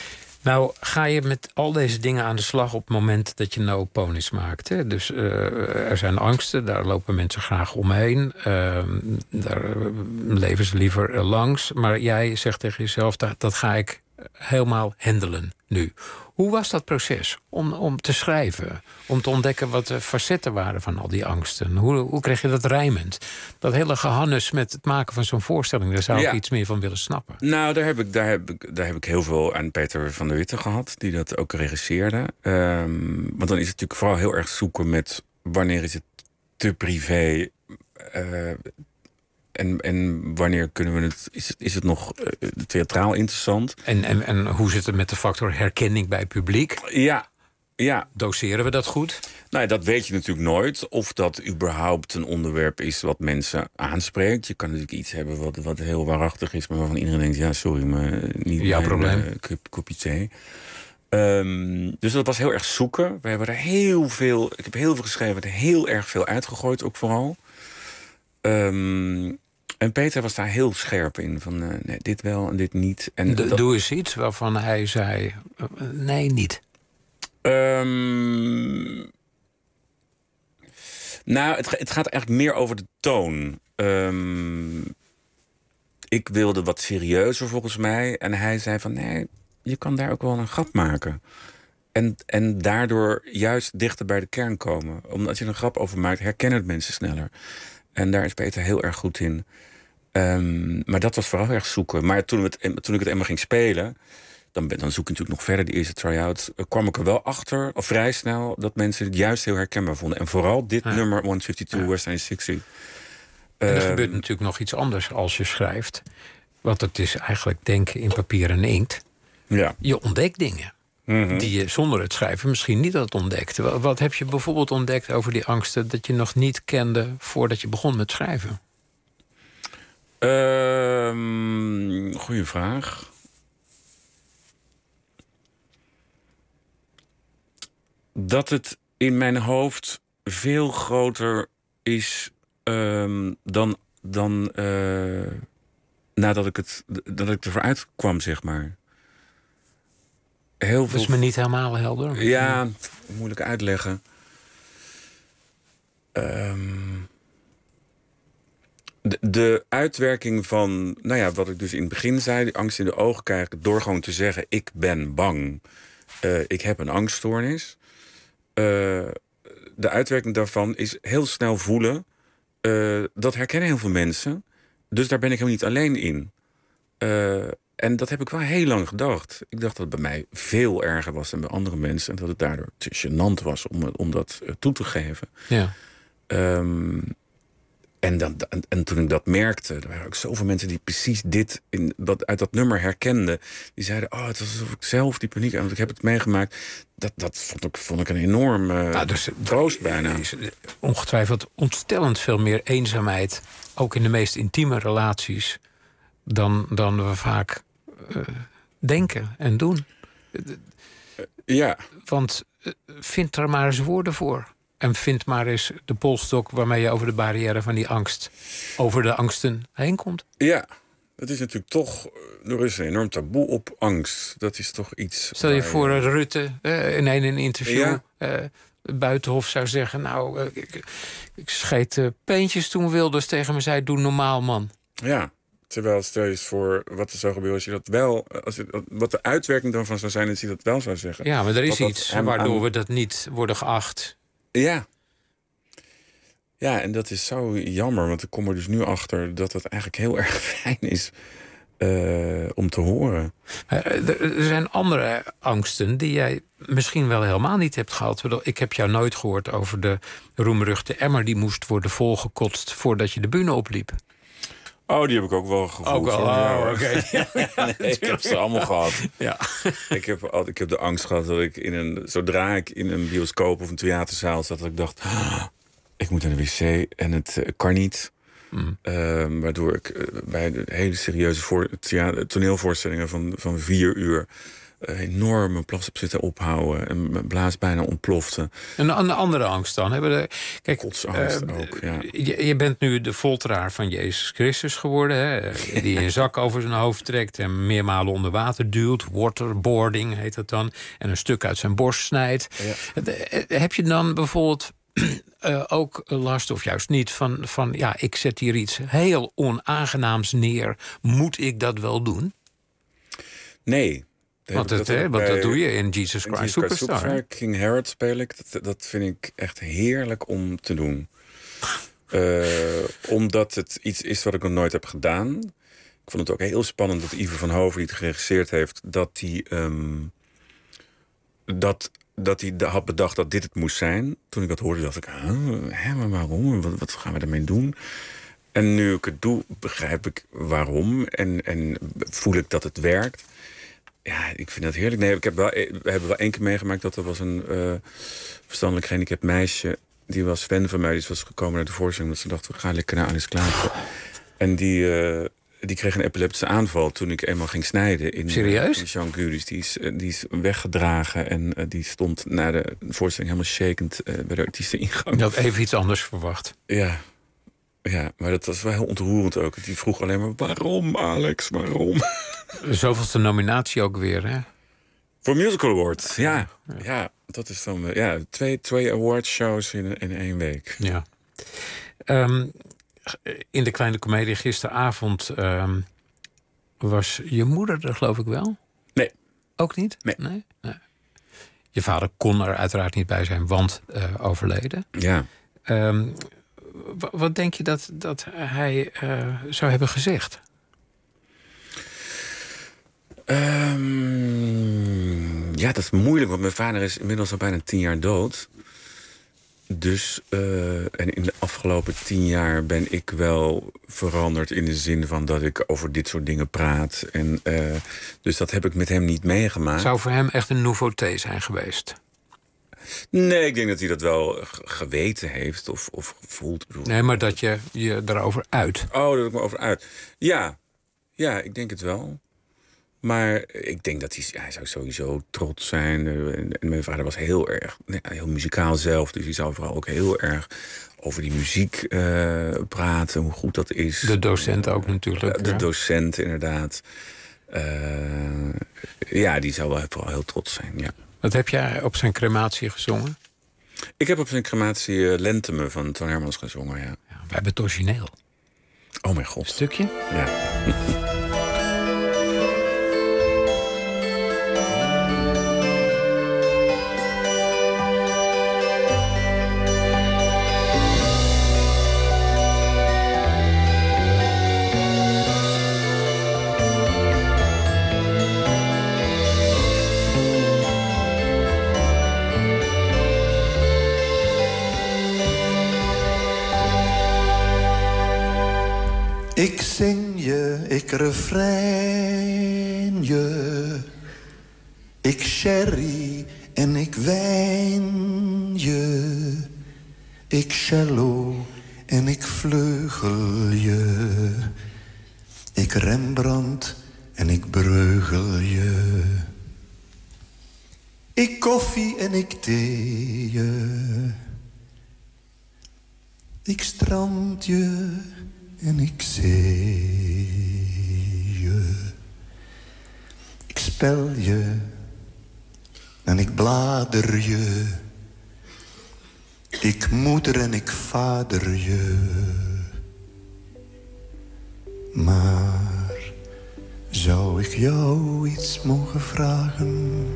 Nou, ga je met al deze dingen aan de slag op het moment dat je no ponies maakt. Hè? Dus uh, er zijn angsten, daar lopen mensen graag omheen. Uh, daar leven ze liever langs. Maar jij zegt tegen jezelf, dat, dat ga ik helemaal handelen nu. Hoe was dat proces om, om te schrijven? Om te ontdekken wat de facetten waren van al die angsten? Hoe, hoe kreeg je dat rijmend? Dat hele gehannes met het maken van zo'n voorstelling... daar zou ik ja. iets meer van willen snappen. Nou, daar heb, ik, daar, heb ik, daar heb ik heel veel aan Peter van der Witte gehad... die dat ook regisseerde. Um, want dan is het natuurlijk vooral heel erg zoeken met... wanneer is het te privé... Uh, En, en wanneer kunnen we het... Is het, is het nog uh, theatraal interessant? En, en, en hoe zit het met de factor herkenning bij het publiek? Ja, ja. Doseren we dat goed? Nou, dat weet je natuurlijk nooit. Of dat überhaupt een onderwerp is wat mensen aanspreekt. Je kan natuurlijk iets hebben wat, wat heel waarachtig is... maar waarvan iedereen denkt, ja, sorry, maar niet jouw probleem. Uh, kopje thee. Um, dus dat was heel erg zoeken. We hebben er heel veel... Ik heb heel veel geschreven, er heel erg veel uitgegooid, ook vooral. Um, En Peter was daar heel scherp in. Van uh, nee, dit wel en dit niet. En De, dat... Doe eens iets waarvan hij zei... Uh, nee, niet. Um, nou, het, het gaat eigenlijk meer over de toon. Um, ik wilde wat serieuzer volgens mij. En hij zei van nee, je kan daar ook wel een grap maken. En, en daardoor juist dichter bij de kern komen. Omdat als je er een grap over maakt, herkennen het mensen sneller. En daar is Peter heel erg goed in. Um, maar dat was vooral erg zoeken. Maar toen, het, toen ik het eenmaal ging spelen... Dan, dan zoek ik natuurlijk nog verder, die eerste try-out... kwam ik er wel achter, of vrij snel... dat mensen het juist heel herkenbaar vonden. En vooral dit ja. nummer, honderdvijfentwintig ja. West zestig. En er um, gebeurt natuurlijk nog iets anders als je schrijft. Want het is eigenlijk denken in papier en inkt. Ja. Je ontdekt dingen. Mm-hmm. Die je zonder het schrijven misschien niet had ontdekt. Wat heb je bijvoorbeeld ontdekt over die angsten... dat je nog niet kende voordat je begon met schrijven? Um, goeie vraag. Dat het in mijn hoofd veel groter is um, dan, dan uh, nadat ik, het, dat ik ervoor uitkwam, zeg maar. Heel veel... Dat is me niet helemaal helder. Ja, moeilijk uitleggen. Um, de, de uitwerking van, nou ja, wat ik dus in het begin zei... die angst in de ogen krijgen door gewoon te zeggen... ik ben bang, uh, ik heb een angststoornis... Uh, de uitwerking daarvan is heel snel voelen... Uh, dat herkennen heel veel mensen. Dus daar ben ik helemaal niet alleen in. Uh, en dat heb ik wel heel lang gedacht. Ik dacht dat het bij mij veel erger was dan bij andere mensen... en dat het daardoor te gênant was om, om dat uh, toe te geven. Ja. Um, en, dan, en, en toen ik dat merkte... er waren ook zoveel mensen die precies dit in, dat, uit dat nummer herkenden. Die zeiden, oh, het was alsof ik zelf die paniek... want ik heb het meegemaakt. Dat, dat vond, ik, vond ik een enorm uh, nou, dus, troost bijna. Er is ongetwijfeld ontstellend veel meer eenzaamheid... ook in de meest intieme relaties... dan, dan we vaak uh, denken en doen. Uh, ja. Want uh, vind er maar eens woorden voor... En vind maar eens de polstok waarmee je over de barrière van die angst... over de angsten heen komt. Ja, het is natuurlijk toch... Er is een enorm taboe op angst. Dat is toch iets... Stel je voor je... Rutte uh, in een interview... Ja. Uh, Buitenhof zou zeggen... nou, uh, ik, ik scheet uh, peentjes toen Wilders tegen me zei... doe normaal, man. Ja, terwijl stel je eens voor wat er zou gebeuren... als je dat wel... Als je, wat de uitwerking dan van zou zijn... als je dat wel zou zeggen. Ja, maar er is iets waardoor aan... we dat niet worden geacht... Ja. Ja, en dat is zo jammer, want ik kom er dus nu achter... dat het eigenlijk heel erg fijn is uh, om te horen. Uh, er zijn andere angsten die jij misschien wel helemaal niet hebt gehad. Ik heb jou nooit gehoord over de roemruchte emmer... die moest worden volgekotst voordat je de bühne opliep. Oh, die heb ik ook wel gevoeld. Ook wel, oh, oké. Okay. Ja, nee, ik heb ze allemaal gehad. Ja. ik, heb, ik heb de angst gehad dat ik in een... Zodra ik in een bioscoop of een theaterzaal zat... dat ik dacht, ah, ik moet naar de wc en het uh, kan niet. Mm. Uh, waardoor ik uh, bij de hele serieuze voor, theater, toneelvoorstellingen van, van vier uur... enorme plas op zitten ophouden. En mijn blaas bijna ontplofte. En een andere angst dan? Hebben de, kijk, Kotsangst uh, ook, ja. Je, je bent nu de folteraar van Jezus Christus geworden. Hè? Die een zak over zijn hoofd trekt en meermalen onder water duwt. Waterboarding heet dat dan. En een stuk uit zijn borst snijdt. Ja. Heb je dan bijvoorbeeld uh, ook last, of juist niet, van, van... ja, ik zet hier iets heel onaangenaams neer. Moet ik dat wel doen? Nee. Want dat, dat, he, want dat doe je in Jesus Christ, Jesus Christ Superstar. Superstar. King Herod speel ik. Dat, dat vind ik echt heerlijk om te doen. uh, omdat het iets is wat ik nog nooit heb gedaan. Ik vond het ook heel spannend dat Ivo van Hoven, die het geregisseerd heeft, dat hij um, dat, dat hij had bedacht dat dit het moest zijn. Toen ik dat hoorde, dacht ik, huh, hè, maar waarom? Wat, wat gaan we daarmee doen? En nu ik het doe, begrijp ik waarom. En, en voel ik dat het werkt. Ja, ik vind dat heerlijk. Nee, ik heb wel, we hebben wel één keer meegemaakt dat er was een uh, verstandelijk gehandicapt meisje. Die was fan van mij. Die was gekomen naar de voorstelling. Dat ze dacht, we gaan lekker naar Alice Klaver. En die, uh, die kreeg een epileptische aanval toen ik eenmaal ging snijden. In, Serieus? In Jean Guris. Die is, die is weggedragen. En uh, die stond na de voorstelling helemaal shakend uh, bij de artiesteningang. Je had even iets anders verwacht. Ja. Ja, maar dat was wel heel ontroerend ook. Die vroeg alleen maar, waarom Alex, waarom? Zoveelste nominatie ook weer, hè? Voor Musical Awards, ja. Ja, ja dat is dan ja, twee, twee awardshows in, in één week. Ja. Um, in de Kleine Comedie gisteravond um, was je moeder er, geloof ik wel? Nee. Ook niet? Nee. nee? nee. Je vader kon er uiteraard niet bij zijn, want uh, overleden. Ja. Um, wat denk je dat, dat hij uh, zou hebben gezegd? Um, ja, dat is moeilijk, want mijn vader is inmiddels al bijna tien jaar dood. Dus, uh, en in de afgelopen tien jaar ben ik wel veranderd in de zin van dat ik over dit soort dingen praat. En, uh, dus dat heb ik met hem niet meegemaakt. Zou voor hem echt een nouveauté zijn geweest? Nee, ik denk dat hij dat wel geweten heeft of, of gevoeld. Nee, maar dat je je erover uit. Oh, dat ik me over uit. Ja, ja, ik denk het wel. Maar ik denk dat hij, hij zou sowieso trots zijn. En mijn vader was heel erg, heel muzikaal zelf. Dus hij zou vooral ook heel erg over die muziek uh, praten. Hoe goed dat is. De docent ook natuurlijk. De ja. docent, inderdaad. Uh, ja, die zou wel vooral heel trots zijn, ja. Wat heb jij op zijn crematie gezongen? Ik heb op zijn crematie uh, Lenteme van Toon Hermans gezongen, ja. Ja, wij hebben het origineel. Oh mijn god. Een stukje? Ja. Ik zing je, ik refrein je. Ik sherry en ik wijn je. Ik cello en ik vleugel je. Ik Rembrandt en ik breugel je. Ik koffie en ik thee je. Ik strand je en ik zee je. Ik spel je en ik blader je. Ik moeder en ik vader je. Maar zou ik jou iets mogen vragen?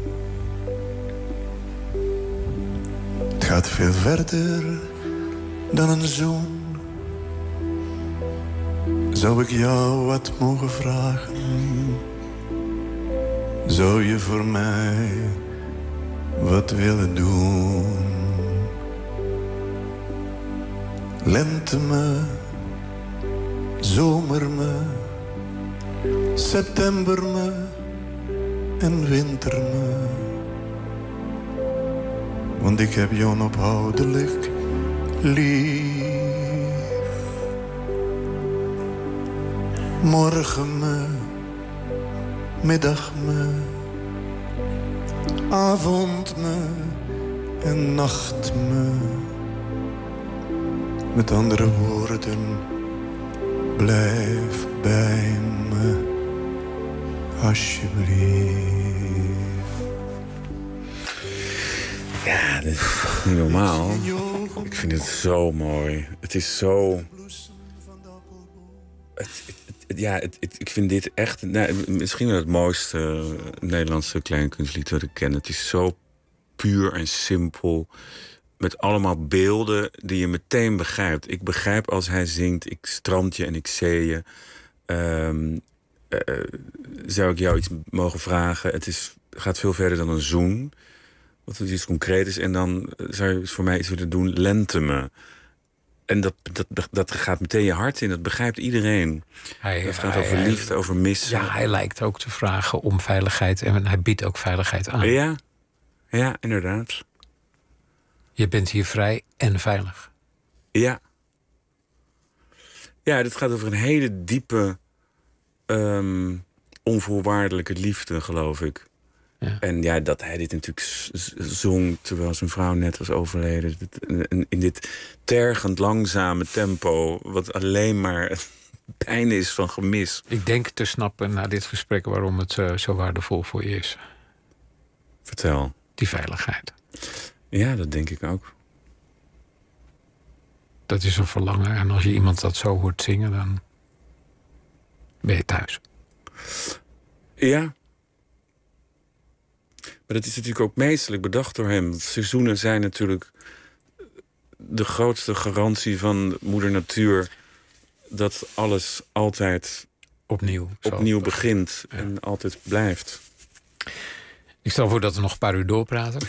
Het gaat veel verder dan een zoen. Zou ik jou wat mogen vragen? Zou je voor mij wat willen doen? Lente me, zomer me, september me en winter me. Want ik heb jou onophoudelijk lief. Morgen me, middag me, avond me en nacht me. Met andere woorden, blijf bij me, alsjeblieft. Ja, dit is niet normaal. Ik vind het zo mooi. Het is zo... Het, het, het, ja, het, het, ik vind dit echt... Nou, misschien wel het mooiste Nederlandse kleinkunstlied dat ik ken. Het is zo puur en simpel. Met allemaal beelden die je meteen begrijpt. Ik begrijp als hij zingt, ik strand je en ik zee je. Um, uh, zou ik jou iets mogen vragen? Het is, gaat veel verder dan een zoen. Wat het iets concreet is. En dan zou je voor mij iets willen doen, lente me. En dat, dat, dat gaat meteen je hart in, dat begrijpt iedereen. Hij, het gaat hij, over liefde, over missen. Ja, hij lijkt ook te vragen om veiligheid. En hij biedt ook veiligheid aan. Ja, ja, inderdaad. Je bent hier vrij en veilig. Ja. Ja, dit gaat over een hele diepe, um, onvoorwaardelijke liefde, geloof ik. Ja. En ja, dat hij dit natuurlijk zong terwijl zijn vrouw net was overleden. In dit tergend langzame tempo, wat alleen maar pijn is van gemis. Ik denk te snappen na dit gesprek waarom het uh, zo waardevol voor je is. Vertel. Die veiligheid. Ja, dat denk ik ook. Dat is een verlangen. En als je iemand dat zo hoort zingen, dan ben je thuis. Ja. Maar dat is natuurlijk ook meestelijk bedacht door hem. Seizoenen zijn natuurlijk de grootste garantie van moeder natuur, dat alles altijd opnieuw, opnieuw begint ja. en altijd blijft. Ik stel voor dat we nog een paar uur doorpraten.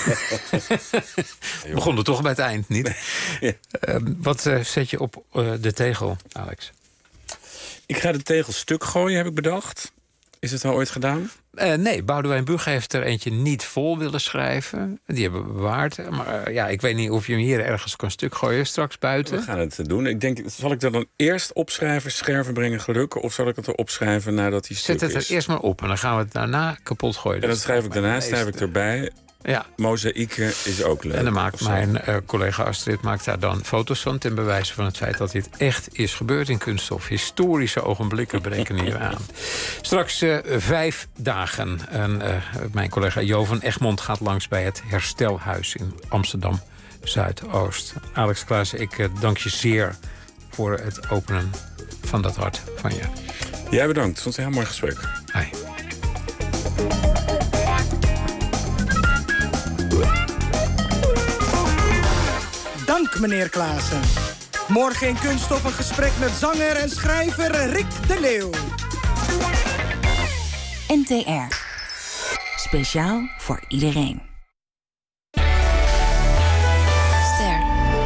We begonnen toch bij het eind, niet? Ja. Uh, wat uh, zet je op uh, de tegel, Alex? Ik ga de tegel stuk gooien, heb ik bedacht. Is het al ooit gedaan? Uh, nee, Boudewijn Bugge heeft er eentje niet vol willen schrijven. Die hebben we bewaard. Maar uh, ja, ik weet niet of je hem hier ergens kan stuk gooien, straks buiten. We gaan het doen. Ik denk, zal ik dat dan eerst opschrijven, scherven brengen geluk? Of zal ik het er opschrijven nadat hij stuk is? Zet het er eerst maar op en dan gaan we het daarna kapot gooien. En dan schrijf ik daarna, schrijf ik erbij. Ja. Mozaïeken is ook leuk. En dan maakt mijn uh, collega Astrid maakt daar dan foto's van, ten bewijze van het feit dat dit echt is gebeurd in Kunststof. Historische ogenblikken breken hier aan. Straks uh, vijf dagen. En, uh, mijn collega Jo van Egmond gaat langs bij het Herstelhuis in Amsterdam Zuidoost. Alex Klaassen, ik uh, dank je zeer voor het openen van dat hart van je. Jij bedankt. Het was een heel mooi gesprek. Hi. Dank, meneer Klaassen. Morgen in Kunststof een gesprek met zanger en schrijver Rick de Leeuw. N T R. Speciaal voor iedereen. Ster.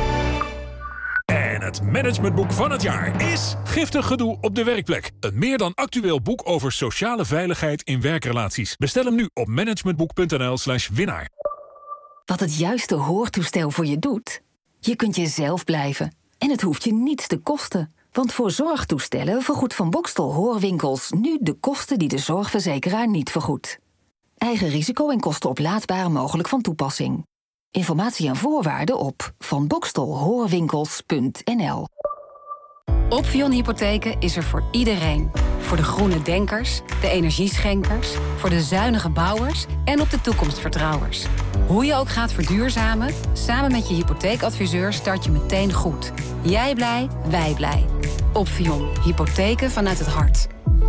En het managementboek van het jaar is Giftig gedoe op de werkplek. Een meer dan actueel boek over sociale veiligheid in werkrelaties. Bestel hem nu op managementboek.nl slash winnaar. Wat het juiste hoortoestel voor je doet? Je kunt jezelf blijven. En het hoeft je niets te kosten. Want voor zorgtoestellen vergoedt Van Boxtel Hoorwinkels nu de kosten die de zorgverzekeraar niet vergoedt. Eigen risico en kosten oplaadbaar mogelijk van toepassing. Informatie en voorwaarden op van boxtel hoorwinkels punt n l. Opvion Hypotheken is er voor iedereen. Voor de groene denkers, de energieschenkers, voor de zuinige bouwers en op de toekomstvertrouwers. Hoe je ook gaat verduurzamen, samen met je hypotheekadviseur start je meteen goed. Jij blij, wij blij. Opvion Hypotheken vanuit het hart.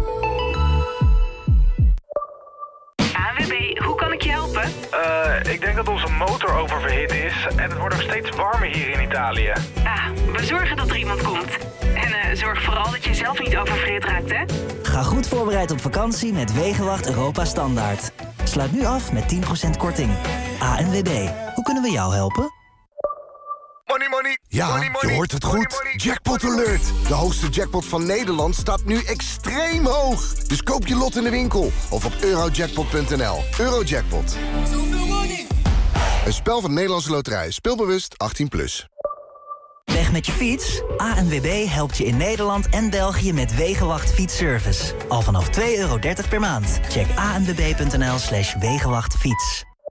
A N W B, hoe kan ik je helpen? Uh, ik denk dat onze motor oververhit is en het wordt ook steeds warmer hier in Italië. Ah, we zorgen dat er iemand komt. En uh, zorg vooral dat je zelf niet oververhit raakt, hè? Ga goed voorbereid op vakantie met Wegenwacht Europa Standaard. Sluit nu af met tien procent korting. A N W B, hoe kunnen we jou helpen? Money, money. Ja, money, money. je hoort het Money, goed. money. Jackpot alert. De hoogste jackpot van Nederland staat nu extreem hoog. Dus koop je lot in de winkel of op eurojackpot punt n l. Eurojackpot. Een spel van de Nederlandse Loterij. Speelbewust achttien plus. Weg met je fiets? A N W B helpt je in Nederland en België met Wegenwacht fietsservice. Al vanaf twee euro dertig per maand. Check a n w b punt n l slash wegenwachtfiets.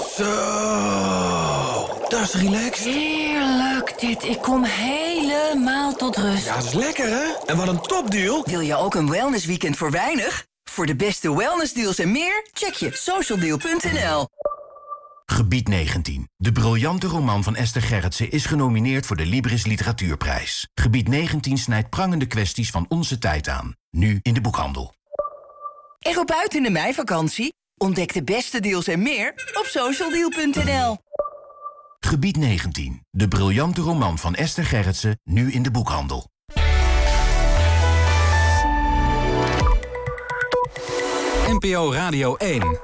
Zo, dat is relaxed. Heerlijk dit. Ik kom helemaal tot rust. Ja, dat is lekker, hè? En wat een topdeal. Wil je ook een wellnessweekend voor weinig? Voor de beste wellnessdeals en meer, check je socialdeal punt n l. Gebied negentien. De briljante roman van Esther Gerritsen is genomineerd voor de Libris Literatuurprijs. Gebied negentien snijdt prangende kwesties van onze tijd aan. Nu in de boekhandel. Erop uit in de meivakantie? Ontdek de beste deals en meer op socialdeal punt n l. Gebied negentien. De briljante roman van Esther Gerritsen, nu in de boekhandel. N P O Radio één.